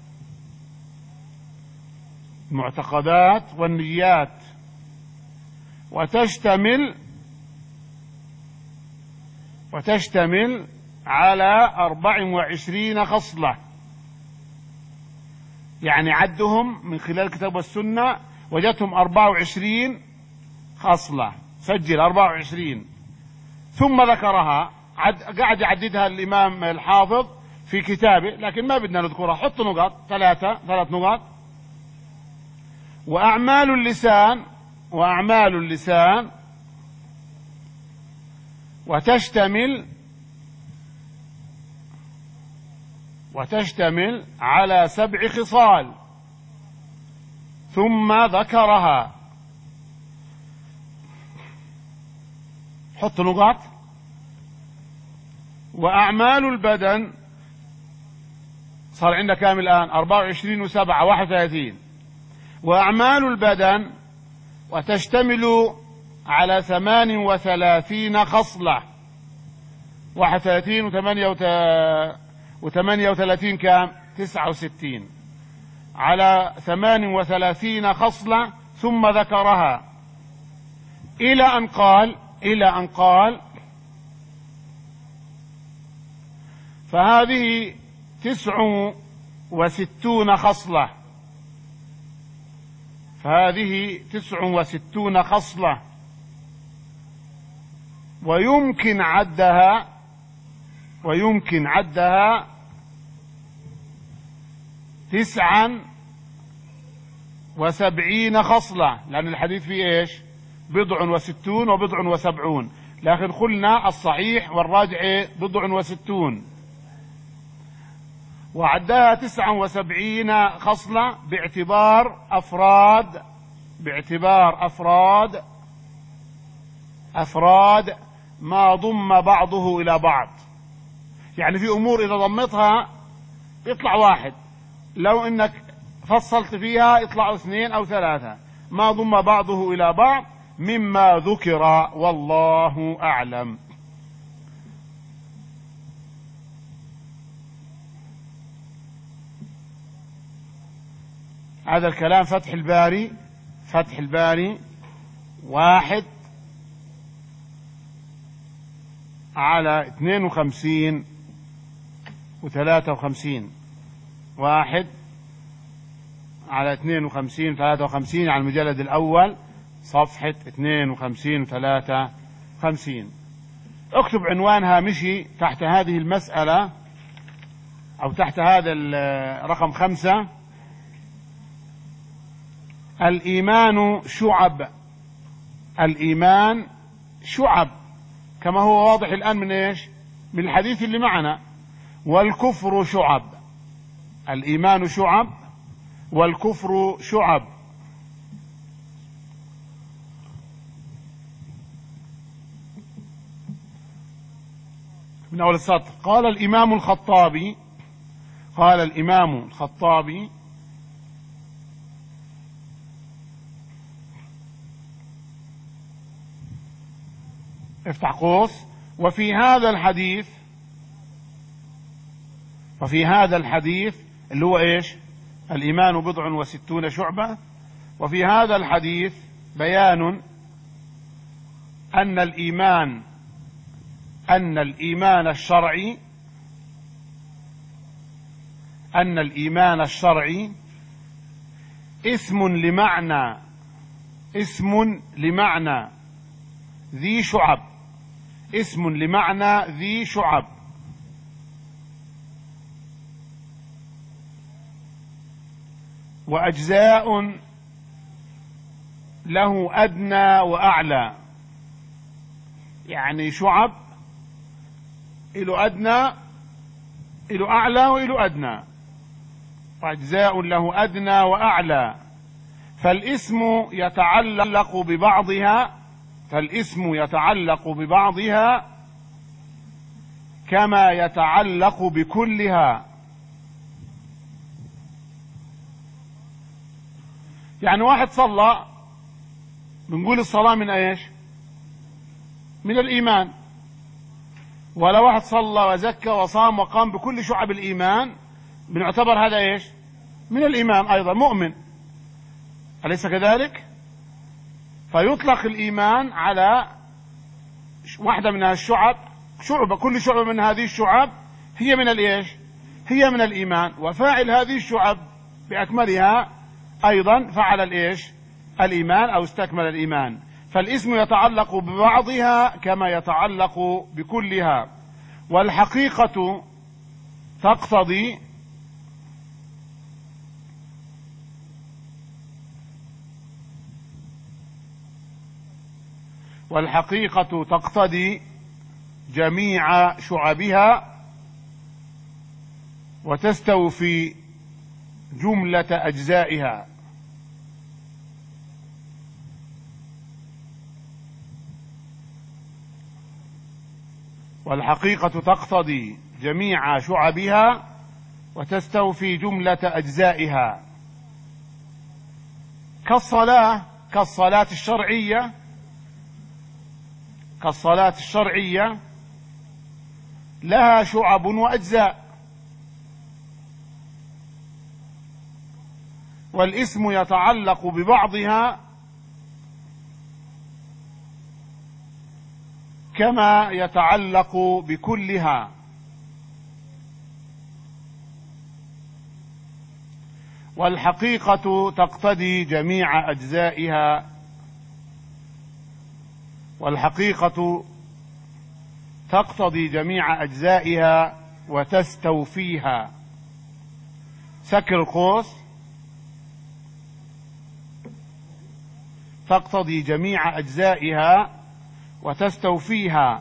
المعتقدات والنيات وتشتمل وتشتمل على أربع وعشرين خصلة. يعني عدهم من خلال الكتاب والسنة وجدتهم أربع وعشرين خصلة. سجل أربع وعشرين. ثم ذكرها، قاعد يعددها الإمام الحافظ في كتابه، لكن ما بدنا نذكرها. حط نقاط ثلاثة ثلاث نقاط. وأعمال اللسان وأعمال اللسان وتشتمل وتشتمل على سبع خصال. ثم ذكرها. حط نقاط. وأعمال البدن صار عندك كام الآن؟ أربعة وعشرين وسبعة واحد وثلاثين. وأعمال البدن وتشتمل على ثمان وثلاثين خصلة. واحد وثلاثين وثمانية وثمانية وثلاثين كام؟ تسعة وستين. على ثمان وثلاثين خصلة. ثم ذكرها إلى أن قال إلى أن قال فهذه تسع وستون خصلة. فهذه تسع وستون خصلة ويمكن عدها ويمكن عدها تسعا وسبعين خصلة، لأن الحديث فيه إيش؟ بضع وستون وبضع وسبعون، لكن قلنا الصحيح والراجع بضع وستون. وعدها تسعا وسبعين خصلة باعتبار أفراد باعتبار أفراد أفراد ما ضم بعضه إلى بعض. يعني في أمور إذا ضمتها يطلع واحد، لو إنك فصلت فيها يطلعوا اثنين أو ثلاثة. ما ضم بعضه إلى بعض مما ذكر، والله أعلم. هذا الكلام فتح الباري فتح الباري واحد على اثنين وخمسين وثلاثة وخمسين. واحد على اثنين وخمسين وثلاثة وخمسين على المجلد الأول صفحة اثنين وخمسين وثلاثة وخمسين. اكتب عنوان هامشي تحت هذه المسألة: أو تحت هذا رقم خمسة: الإيمان شعب. الإيمان شعب كما هو واضح الآن من إيش؟ من الحديث اللي معنا. والكفر شعب. الإيمان شعب والكفر شعب. من أول السطر: قال الإمام الخطابي قال الإمام الخطابي افتح قوس: وفي هذا الحديث وفي هذا الحديث اللي هو ايش؟ الإيمان بضع وستون شعبة. وفي هذا الحديث بيان أن الإيمان أن الإيمان الشرعي أن الإيمان الشرعي اسم لمعنى اسم لمعنى ذي شعب اسم لمعنى ذي شعب. وأجزاء له أدنى وأعلى، يعني شعب له أدنى له أعلى وله أدنى، وأجزاء له أدنى وأعلى. فالاسم يتعلق ببعضها فالاسم يتعلق ببعضها كما يتعلق بكلها. يعني واحد صلى، بنقول الصلاة من ايش؟ من الإيمان. ولا واحد صلى وزكى وصام وقام بكل شعب الإيمان، بنعتبر هذا ايش؟ من الإيمان أيضا، مؤمن، أليس كذلك؟ فيطلق الإيمان على واحدة من الشعب، شعبة، كل شعبة من هذه الشعب هي من الإيش؟ هي من الإيمان. وفاعل هذه الشعب بأكملها أيضا فعل الإيش؟ الإيمان أو استكمل الإيمان. فالاسم يتعلق ببعضها كما يتعلق بكلها. والحقيقة تقتضي والحقيقة تقتضي جميع شعبها وتستوفي جملة أجزائها. والحقيقة تقتضي جميع شعبها وتستوفي جملة أجزائها. كالصلاة كالصلاة الشرعية كالصلاة الشرعية لها شعب وأجزاء. والاسم يتعلق ببعضها كما يتعلق بكلها. والحقيقة تقتضي جميع أجزائها والحقيقة تقتضي جميع أجزائها وتستوفيها. سكر القوس: تقتضي جميع أجزائها وتستوفيها.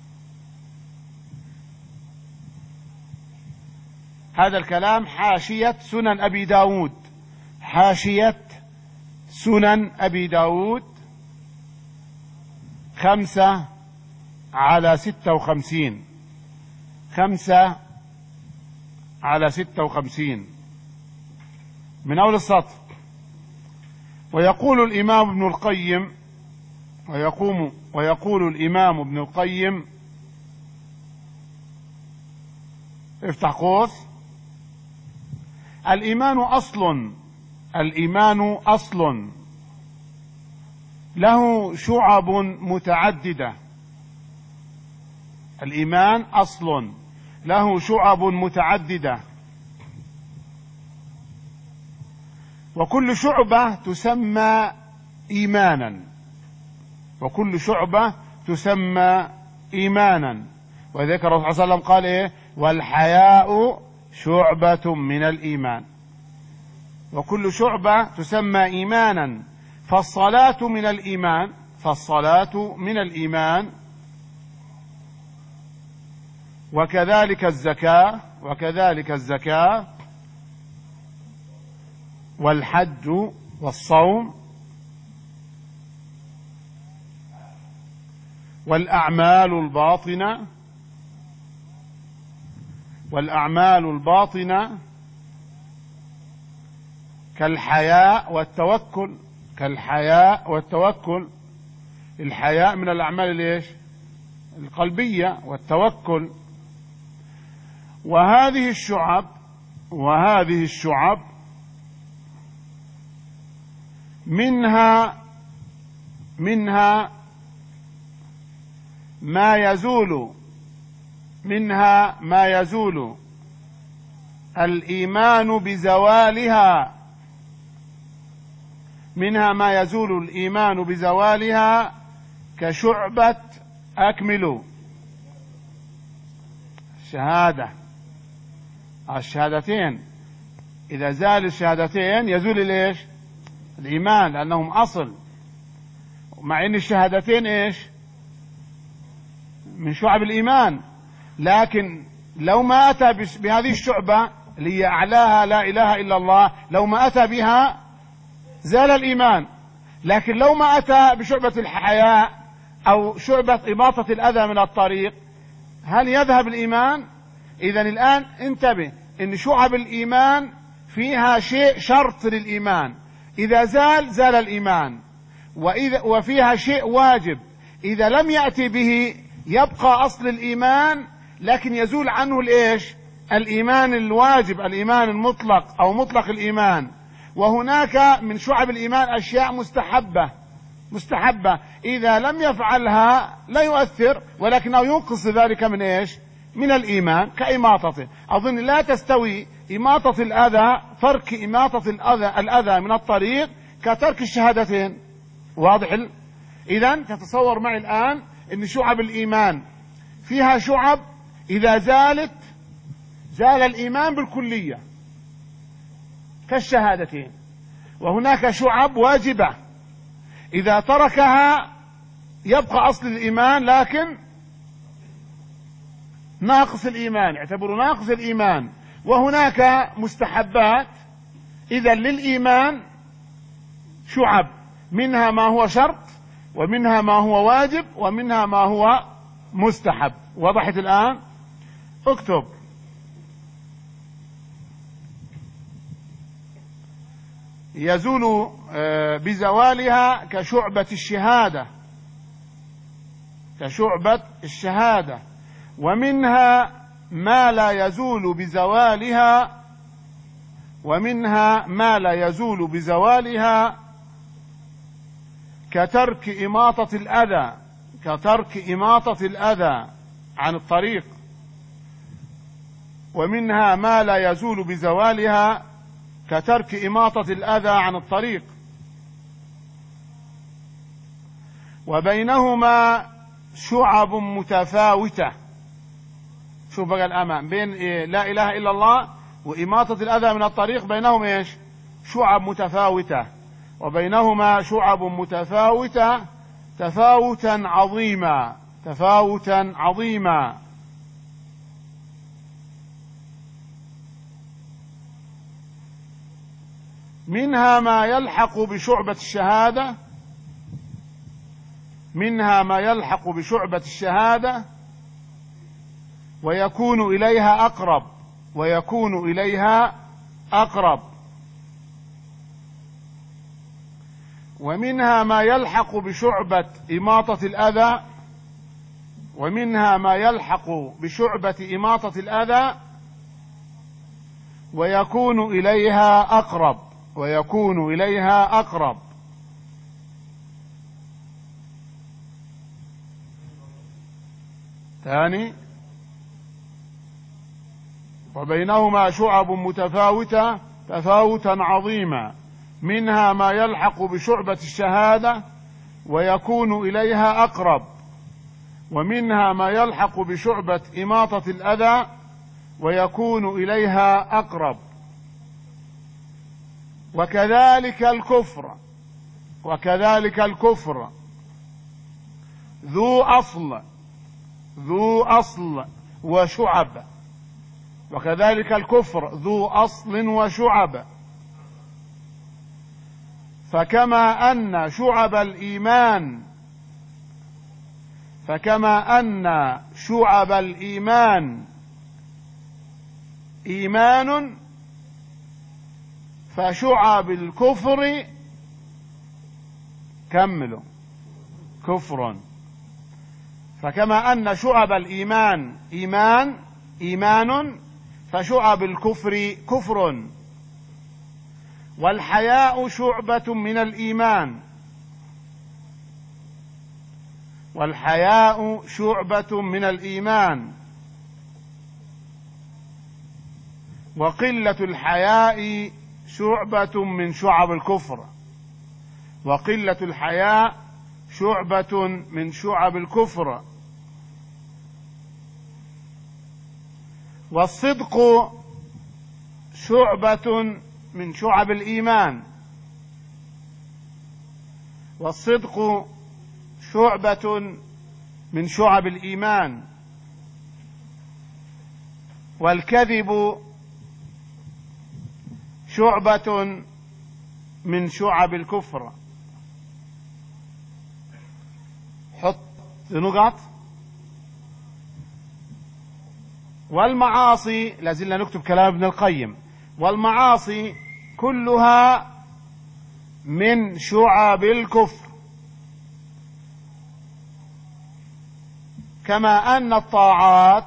هذا الكلام حاشية سنن أبي داود حاشية سنن أبي داود خمسة على ستة وخمسين خمسة على ستة وخمسين من أول السطر: ويقول الإمام ابن القيم ويقوم ويقول الإمام ابن القيم افتح قوس: الإيمان أصل الإيمان أصل له شعب متعددة. الإيمان أصل له شعب متعددة، وكل شعبة تسمى إيمانا وكل شعبة تسمى إيمانا. وذكر الرسول صلى الله عليه وسلم قال إيه؟ والحياء شعبة من الإيمان، وكل شعبة تسمى إيمانا، فالصلاة من الإيمان، فالصلاة من الإيمان، وكذلك الزكاة، وكذلك الزكاة والحج والصوم والأعمال الباطنة، والأعمال الباطنة كالحياء والتوكل، كالحياء والتوكل. الحياء من الأعمال ليش؟ القلبية، والتوكل. وهذه الشعب وهذه الشعب منها منها ما يزول منها ما يزول الإيمان بزوالها منها ما يزول الإيمان بزوالها كشعبة أكملوا الشهادة، الشهادتين. إذا زال الشهادتين يزول ليش؟ الإيمان، لأنهم أصل، مع أن الشهادتين إيش؟ من شعب الإيمان. لكن لو ما أتى بهذه الشعبة اللي هي أعلاها لا إله إلا الله، لو ما أتى بها زال الإيمان. لكن لو ما أتى بشعبة الحياء أو شعبة إماطة الأذى من الطريق، هل يذهب الإيمان؟ إذن الآن انتبه إن شعب الإيمان فيها شيء شرط للإيمان، إذا زال زال الإيمان، وإذا وفيها شيء واجب إذا لم يأتي به يبقى أصل الإيمان، لكن يزول عنه الإيش؟ الإيمان الواجب، الإيمان المطلق أو مطلق الإيمان. وهناك من شعب الإيمان أشياء مستحبة مستحبة إذا لم يفعلها لا يؤثر، ولكنه ينقص ذلك من إيش؟ من الإيمان، كإماطته. أظن لا تستوي إماطة الأذى، ترك إماطة الأذى الأذى من الطريق كترك الشهادتين. واضح؟ إذن تتصور معي الآن إن شعب الإيمان فيها شعب إذا زالت زال الإيمان بالكلية كالشهادتين، وهناك شعب واجبة إذا تركها يبقى أصل الإيمان لكن ناقص الإيمان، يعتبر ناقص الإيمان. وهناك مستحبات إذا للإيمان شعب، منها ما هو شرط، ومنها ما هو واجب، ومنها ما هو مستحب. وضحت الآن؟ اكتب: يزول بزوالها كشعبة الشهادة، كشعبة الشهادة. ومنها ما لا يزول بزوالها ومنها ما لا يزول بزوالها كترك إماطة الأذى كترك إماطة الأذى عن الطريق. ومنها ما لا يزول بزوالها كترك إماطة الأذى عن الطريق. وبينهما شعب متفاوتة. شوف بقى الأمام بين إيه؟ لا إله إلا الله وإماطة الأذى من الطريق، بينهم إيش؟ شعب متفاوتة. وبينهما شعب متفاوتة تفاوتا عظيما تفاوتا عظيما. منها ما يلحق بشعبة الشهادة منها ما يلحق بشعبة الشهادة ويكون إليها أقرب ويكون إليها أقرب. ومنها ما يلحق بشعبة إماطة الأذى ومنها ما يلحق بشعبة إماطة الأذى ويكون إليها أقرب ويكون إليها أقرب. ثاني: وبينهما شعب متفاوتة تفاوتا عظيما. منها ما يلحق بشعبة الشهادة ويكون إليها أقرب. ومنها ما يلحق بشعبة إماطة الأذى ويكون إليها أقرب. وكذلك الكفر وكذلك الكفر ذو أصل ذو أصل وشعب وكذلك الكفر ذو أصل وشعب. فكما أن شعب الإيمان فكما أن شعب الإيمان إيمان، فشعب الكفر كملوا كفر. فكما أن شعب الإيمان إيمان إيمان فشعب الكفر كفر. والحياء شعبة من الإيمان والحياء شعبة من الإيمان وقلة الحياء شعبة من شعب الكفر وقلة الحياء شعبة من شعب الكفر. والصدق شعبة من شعب الإيمان والصدق شعبة من شعب الإيمان. والكذب شعبة من شعب الكفر. حط نقط. والمعاصي، لازلنا نكتب كلام ابن القيم، والمعاصي كلها من شعب الكفر، كما أن الطاعات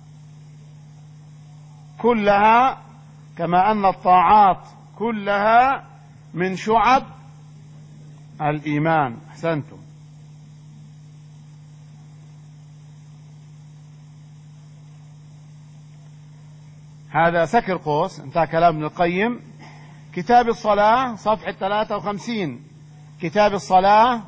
كلها كما أن الطاعات كلها من شعب الإيمان. أحسنتم. هذا سكر قوس، انتهى كلام ابن القيم. كتاب الصلاة صفحة ثلاثة وخمسين، كتاب الصلاة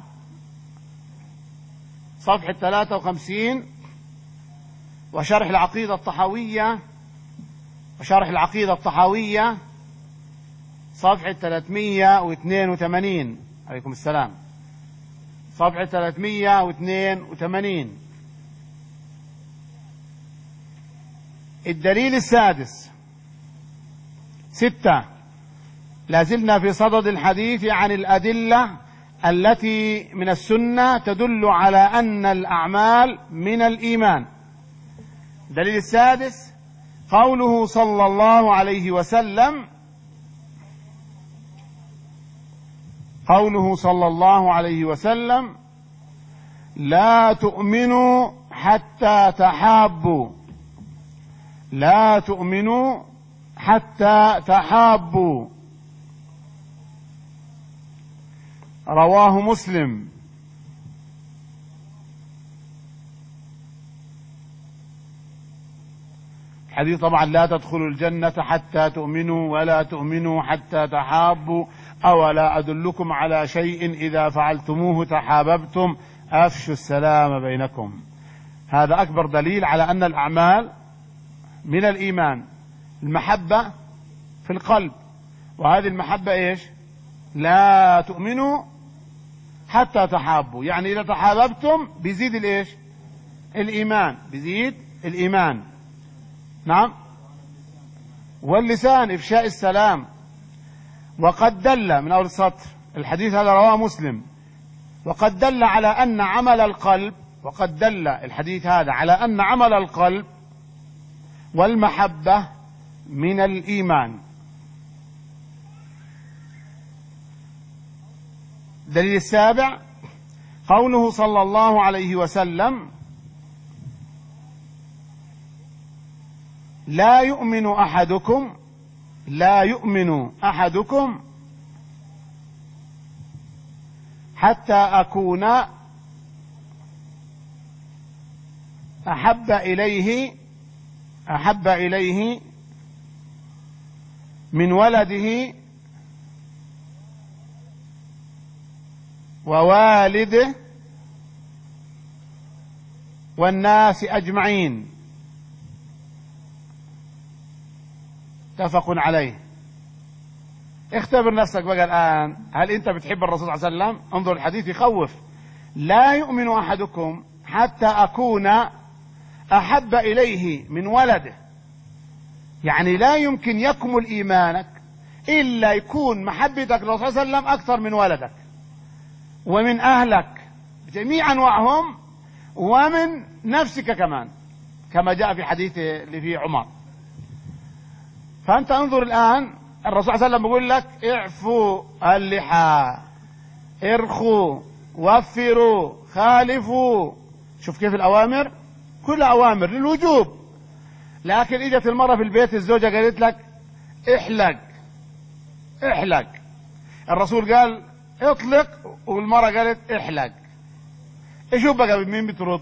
صفحة ثلاثة وخمسين، وشرح العقيدة الطحاوية وشرح العقيدة الطحاوية صفحة ثلاثمائة واثنين وثمانين. عليكم السلام. صفحة ثلاثمائة واثنين وثمانين. الدليل السادس ستة. لازلنا في صدد الحديث عن الأدلة التي من السنة تدل على أن الأعمال من الإيمان. الدليل السادس قوله صلى الله عليه وسلم قوله صلى الله عليه وسلم: لا تؤمنوا حتى تحابوا لا تؤمنوا حتى تحابوا. رواه مسلم. الحديث طبعا: لا تدخلوا الجنة حتى تؤمنوا ولا تؤمنوا حتى تحابوا، أولا أدلكم على شيء إذا فعلتموه تحاببتم أفشوا السلام بينكم. هذا أكبر دليل على أن الأعمال من الإيمان. المحبة في القلب، وهذه المحبة إيش؟ لا تؤمنوا حتى تحابوا، يعني إذا تحاببتم بيزيد الإيش؟ الإيمان، بيزيد الإيمان. نعم. واللسان إفشاء السلام. وقد دل من أول السطر، الحديث هذا رواه مسلم، وقد دل على أن عمل القلب وقد دل الحديث هذا على أن عمل القلب والمحبة من الإيمان. الدليل السابع قوله صلى الله عليه وسلم: لا يؤمن أحدكم لا يؤمن أحدكم حتى أكون أحب إليه أحب إليه من ولده ووالده والناس أجمعين. متفق عليه. اختبر نفسك بقى الآن، هل أنت بتحب الرسول صلى الله عليه وسلم؟ انظر الحديث يخوف. لا يؤمن أحدكم حتى أكون أحب إليه من ولده، يعني لا يمكن يكمل إيمانك إلا يكون محبتك للرسول صلى الله عليه وسلم أكثر من ولدك ومن أهلك جميع أنواعهم ومن نفسك كمان، كما جاء في حديث اللي فيه عمر. فأنت انظر الآن، الرسول صلى الله عليه وسلم بيقول لك اعفوا اللحى، ارخوا، وفروا، خالفوا. شوف كيف الأوامر، كل أوامر للوجوب. لكن اجت المرة في البيت الزوجة قالت لك احلق احلق، الرسول قال اطلق والمرة قالت احلق. ايش بقى مين بترد؟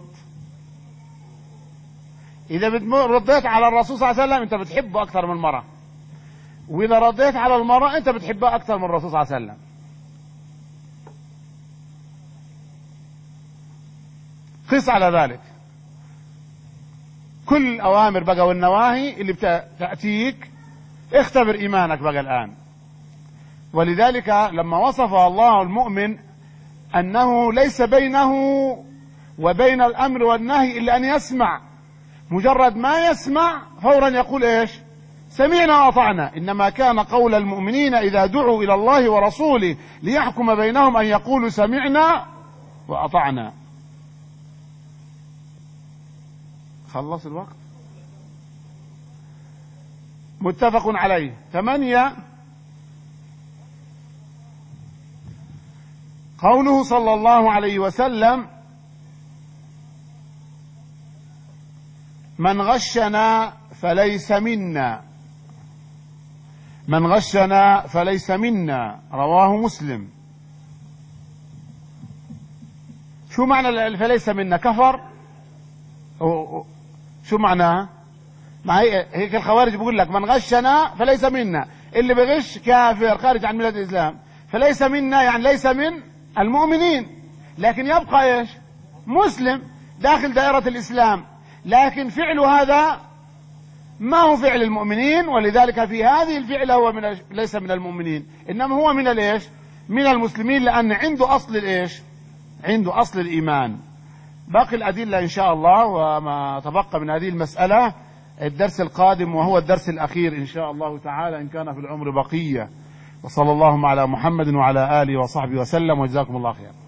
اذا رديت على الرسول صلى الله عليه وسلم انت بتحبه اكثر من المرة، واذا رديت على المرأة انت بتحبها اكثر من الرسول صلى الله عليه وسلم. قس على ذلك. كل الأوامر بقى والنواهي اللي بتأتيك اختبر إيمانك بقى الآن. ولذلك لما وصف الله المؤمن أنه ليس بينه وبين الأمر والنهي إلا أن يسمع، مجرد ما يسمع فورا يقول إيش؟ سمعنا وأطعنا. إنما كان قول المؤمنين إذا دعوا إلى الله ورسوله ليحكم بينهم أن يقولوا سمعنا وأطعنا. خلص الوقت. متفق عليه. ثمانية، قوله صلى الله عليه وسلم من غشنا فليس منا، من غشنا فليس منا، رواه مسلم. شو معنى فليس منا؟ كفر؟ شو معناها؟ ما هي هيك الخوارج بيقول لك من غشنا فليس منا، اللي بغش كافر خارج عن ملة الإسلام. فليس منا يعني ليس من المؤمنين، لكن يبقى ايش؟ مسلم داخل دائرة الإسلام، لكن فعله هذا ما هو فعل المؤمنين. ولذلك في هذه الفعلة هو من ليس من المؤمنين، إنما هو من الايش؟ من المسلمين، لأن عنده أصل الايش؟ عنده أصل الإيمان. باقي الأدلة إن شاء الله وما تبقى من هذه المسألة الدرس القادم، وهو الدرس الأخير إن شاء الله تعالى إن كان في العمر بقية. وصلى اللهم على محمد وعلى آله وصحبه وسلم، وجزاكم الله خير.